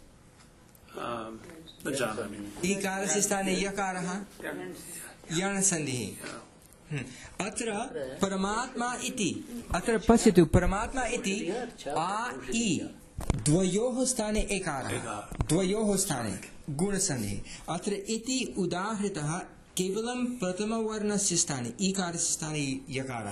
न जानामि ईकारस्य स्थाने यकारः यणसन्धिः अत्र परमात्मा इति अत्र पश्यतु परमात्मा इति आ इ द्वयोः स्थाने एकारः द्वयोः स्थाने गुणसन्धिः अत्र इति उदाहृतः केवलं प्रथमवर्णस्य स्थाने ईकारस्य स्थाने यकारः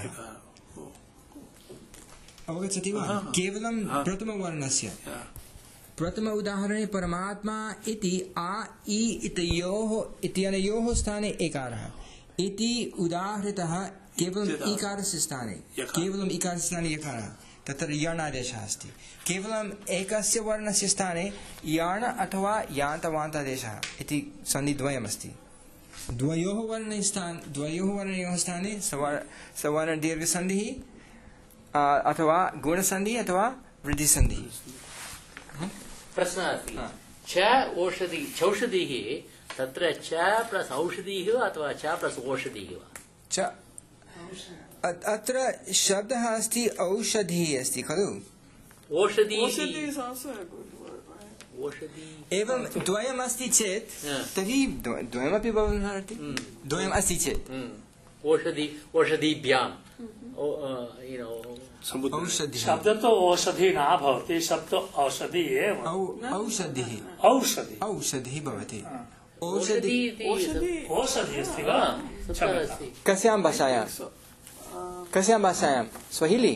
अवगच्छति वा केवलं प्रथमवर्णस्य प्रथम उदाहरणे परमात्मा इति आ इ इतयोः इत्यनयोः स्थाने एकारः इति उदाहृतः केवलम् ईकारस्य स्थाने केवलम् ईकारस्य स्थाने यकारः तत्र यणादेशः अस्ति केवलम् एकस्य वर्णस्य स्थाने यण अथवा यान्तवान्तादेशः इति सन्धिद्वयमस्ति द्वयोः वर्णस्थान द्वयोः वर्णयोः स्थाने सवर्णदीर्घसन्धिः अथवा गुणसन्धिः अथवा वृद्धिसन्धिः प्रश्नः अस्ति च औषधि चौषधिः तत्र च प्लस औषधिः अथवा च प्लस औषधिः वा च अत्र शब्दः अस्ति औषधिः अस्ति खलु औषधिः एवं द्वयम् अस्ति चेत् तर्हि द्वयमपि भवति द्वयम् अस्ति चेत् औषधि औषधिभ्यां औषधिः शब्द तो औषधि न भवति शब्द औषधि एव औषधिः औषधि औषधिः भवति औषधि औषधि अस्ति वा कस्यां भाषायां कस्यां भाषायां स्वाहिली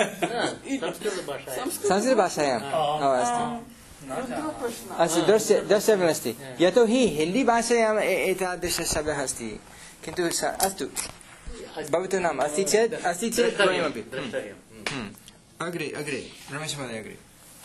संस्कृतभाषायाम् अस्ति अस्तु द्रष्टव्यमस्ति यतोहि हिन्दीभाषायाम् एतादृशः शब्दः अस्ति किन्तु अस्तु भवतु नाम अस्ति चेत् अस्ति चेत् द्वयमपि द्रष्टव्यम् अग्रे अग्रे रमेशमहोदय अग्रे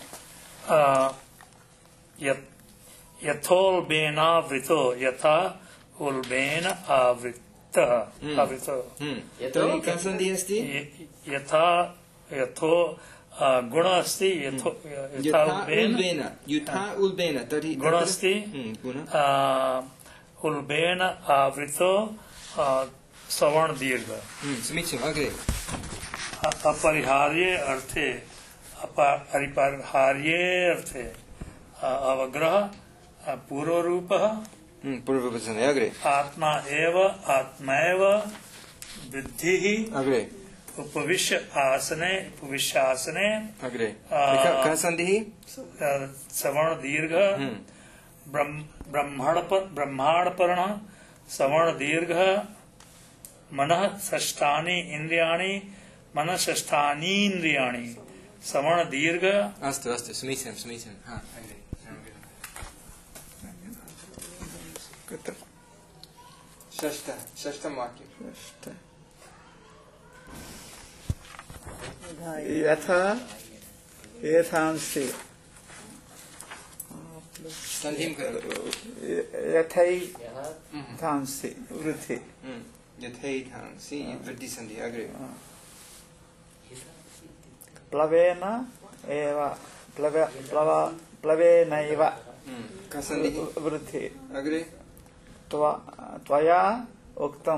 यथोल्बेनावृतो यथा उल्बेन आवृतः आवृतो तर्हि का सन्धिः अस्ति यथा यथो गुण अस्ति यथो यथा उल्बेन यथा उल्बेन तर्हि गुण अस्ति गुण उल्बेन आवृतो सवर्ण दीर्घ समीचीनम् अग्रे अपरिहार्ये अर्थे अपरिहार्ये अर्थे अवग्रह पूर्वरूपः पूर्वरूपसन्धिः अग्रे आत्मा एव आत्मैव वृद्धिः अग्रे उपविश्य आसने उपविश्य आसने अग्रे कः सन्धिः सवर्ण दीर्घ ब्रह्मांड ब्रह्मांडपर्ण सवर्ण दीर्घ मनः षष्ठानि इंद्रियाणि मनः षष्ठानि इंद्रियाणि सवर्ण दीर्घ अस्तु अस्तु समीचीनं समीचीनं हा अग्रे कुत्र षष्ठ षष्ठं वाक्यं यथा यथांसि सन्धिं करोतु यथैधांसि वृद्धि यथैधांसि वृद्धिसन्धिः अग्रे प्लवेन एव प्लव प्लव प्लवेनैव का सन्धिः वृद्धि अग्रे त्वया उक्तं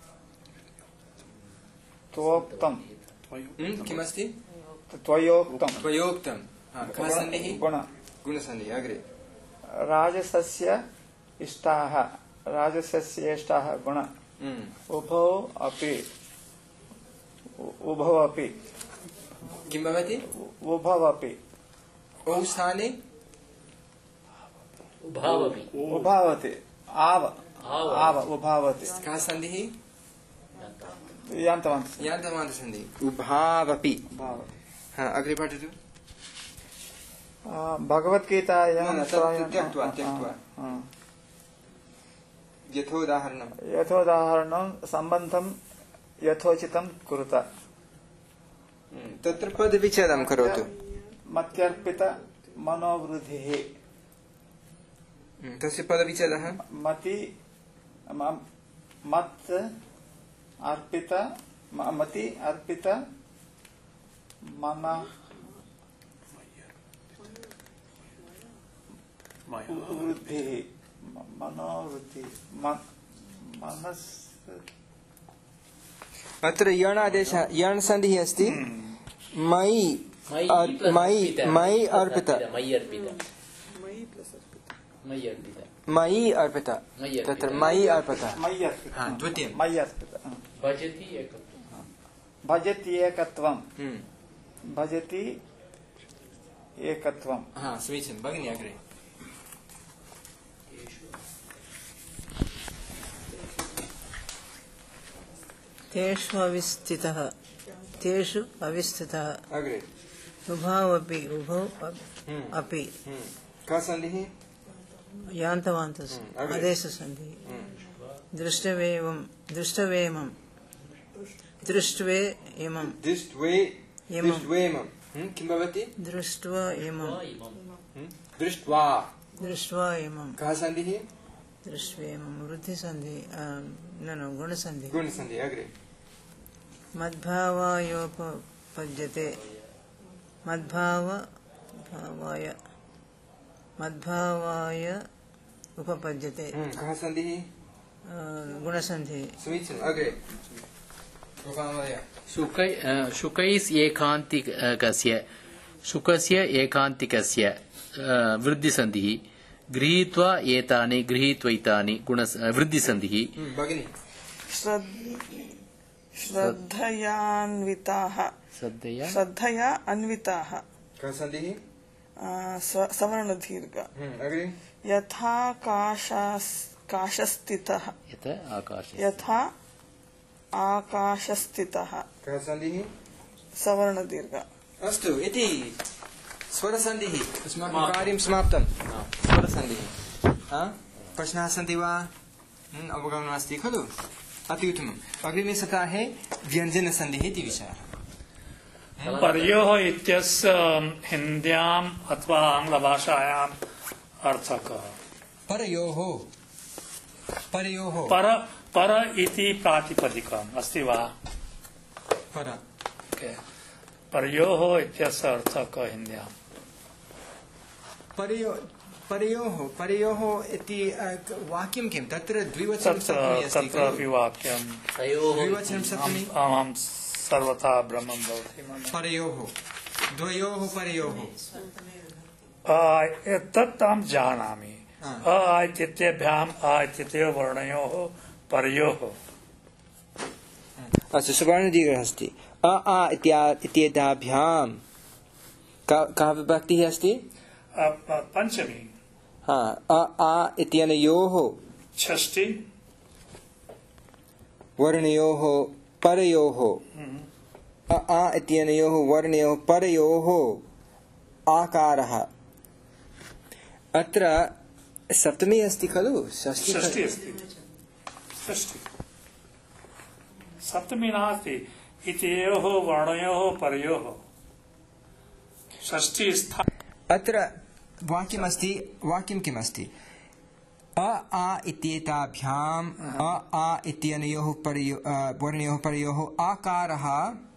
त्वोक्तं किमस्ति त्वयोक्तं त्वयोक्तं का सन्धिः गुण गुणसन्धिः अग्रे राजसस्य इष्टाः राजसस्य इष्टाः गुण उभौ अपि उभौ अपि किं भवति उभौ अपि औ स्थाने उभावपि उभावति आव आव उभावति का सन्धिः यान्तवान् यान्तवान्तसन्धिः उभावपि हा अग्रे पठतु भगवद्गीतायां त्यक्त्वा त्यक्त्वा यथोदाहरणं यथोदाहरणं सम्बन्धं यथोचितं कुरुत तत्र पदविच्छेदं करोतु मत्यर्पित मनोवृद्धिः तस्य पदविच्छेदः मति मत् अर्पित मति अर्पित मन वृद्धिः मनोवृद्धिः मनस् अत्र यणादेशः यण् सन्धिः अस्ति मयि मयि मयि अर्पित मयि अर्पित तत्र मयि अर्पित द्वितीयं मयि अर्पित भजति एकत्वं भजति एकत्वं भजति एकत्वं हा समीचीनं भगिनी अग्रे तेषु अविस्थितः तेषु अविस्थितः अग्रे उभावपि उभौ अपि का सन्धिः यान्तवान्तः आदेशसन्धिः दृष्टवेमं दृष्टवेमं दृष्ट्वे इमं दृष्ट्वे दृष्ट्वेमं किं भवति दृष्ट्वा इमं दृष्ट्वा दृष्ट्वा इमं का सन्धिः दृष्ट्वेमं वृद्धिसन्धिः न न गुणसन्धिः गुणसन्धिः अग्रे मद्भावायोपपद्यते मद्भाव भावाय मद्भावाय उपपद्यते कः सन्धिः गुणसन्धिः समीचीनम् अग्रे शुकै शुकैस् एकान्तिकस्य शुकस्य एकान्तिकस्य वृद्धिसन्धिः गृहीत्वा एतानि गृहीत्वैतानि गुण वृद्धिसन्धिः भगिनी श्रद्धयान्विताः श्रद्धया श्रद्धया अन्विताः का सन्धिः सवर्णदीर्घ अग्रे यथा काशस्थितः यथा आकाश यथा आकाशस्थितः का सन्धिः सवर्णदीर्घ अस्तु इति स्वरसन्धिः अस्माकं कार्यं समाप्तं स्वरसन्धिः प्रश्नाः सन्ति वा अवगमनमस्ति खलु अति उत्तमम्। अग्रिमे सप्ताहे व्यञ्जनसन्धिः इति विषयः। परयोः इत्यस्य हिन्द्याम् अथवा आङ्ग्लभाषायाम् अर्थः कः? परयोः परयोः पर पर इति प्रातिपदिकम् अस्ति वा? पर परयोः इत्यस्य अर्थः कः हिन्द्याम्? परयो परयोः परयोः इति वाक्यं किं? तत्र द्विवचनं सप्तमी अस्ति खलु? तत्रापि वाक्यं द्विवचनं सप्तमी। अहं सर्वथा ब्रह्मं भवति परयोः द्वयोः परयोः तत् अहं जानामि। अ इत्येतेभ्याम् अ इत्येतयोः वर्णयोः परयोः। अस्तु, सुवर्णदीर्घः अस्ति। अ आ इत्येताभ्यां कः विभक्तिः अस्ति? पञ्चमी। हा, अ आ इत्यनयोः षष्ठी वर्णयोः परयोः। अ आ इत्यनयोः वर्णयोः परयोः आकारः। अत्र सप्तमी अस्ति खलु? षष्ठी षष्ठी अस्ति। षष्ठी सप्तमी नास्ति। इत्ययोः वर्णयोः परयोः षष्ठी स्थाने। अत्र वाक्यमस्ति। वाक्यं किमस्ति? अ आ इत्येताभ्याम् अ आ इत्यनयोः परयो वर्णयोः परयोः आकारः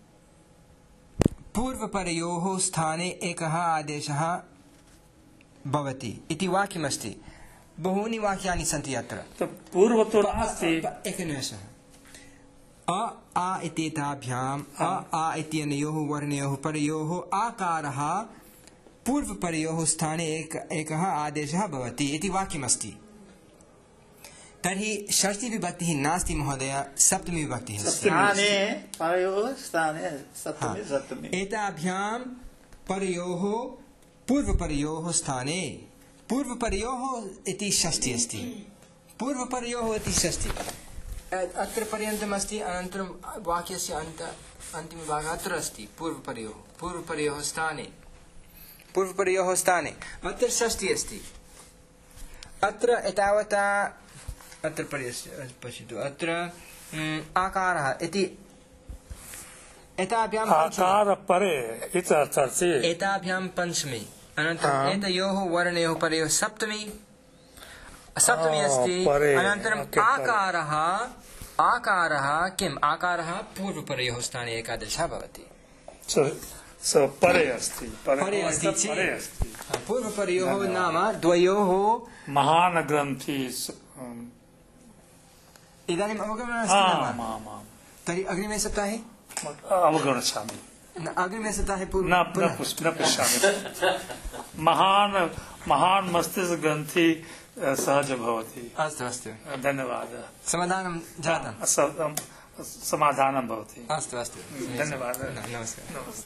पूर्वपरयोः स्थाने एकः आदेशः भवति इति वाक्यमस्ति। बहूनि वाक्यानि सन्ति अत्र। पूर्वतो नास्ति। एकनिमेषः। अ आ इत्येताभ्याम् अ आ इत्यनयोः वर्णयोः परयोः आकारः पूर्वपरयोः स्थाने एक एकः आदेशः भवति इति वाक्यमस्ति। तर्हि षष्ठी विभक्तिः नास्ति महोदय, सप्तमी विभक्तिः अस्ति। स्थाने परयोः स्थाने सप्तमी सप्तमी। एताभ्यां परयोः पूर्वपरयोः स्थाने पूर्वपरयोः इति षष्ठी अस्ति। पूर्वपरयोः इति षष्ठी अत्र पर्यन्तम् अस्ति। अनन्तरं वाक्यस्य अन्त अन्तिमभागः अत्र अस्ति। पूर्वपरयोः पूर्वपरयोः स्थाने पूर्वपरयोः स्थाने अत्र षष्ठी अस्ति। अत्र एतावता अत्र पश्यतु। अत्र आकारः इति एताभ्यां आकार परे इति अर्थः। एताभ्यां पञ्चमी। अनन्तरम् एतयोः वर्णयोः परयोः सप्तमी सप्तमी अस्ति। अनन्तरम् आकारः आकारः किम्? आकारः पूर्वपरयोः स्थाने एकादशः भवति। परे अस्ति। परे अस्ति चेत् पूर्वपरयोः नाम द्वयोः महान् ग्रन्थि। इदानीम् अवगमनम्। तर्हि अग्रिमे सप्ताहे अवगमिष्यामि। अग्रिमे सप्ताहे न पश्यामि। महान् महान् मस्तिष्क ग्रन्थि सहज भवति। अस्तु अस्तु, धन्यवादः। समाधानं जातं। समाधानं भवति। अस्तु अस्तु, धन्यवादः। नमस्कारः।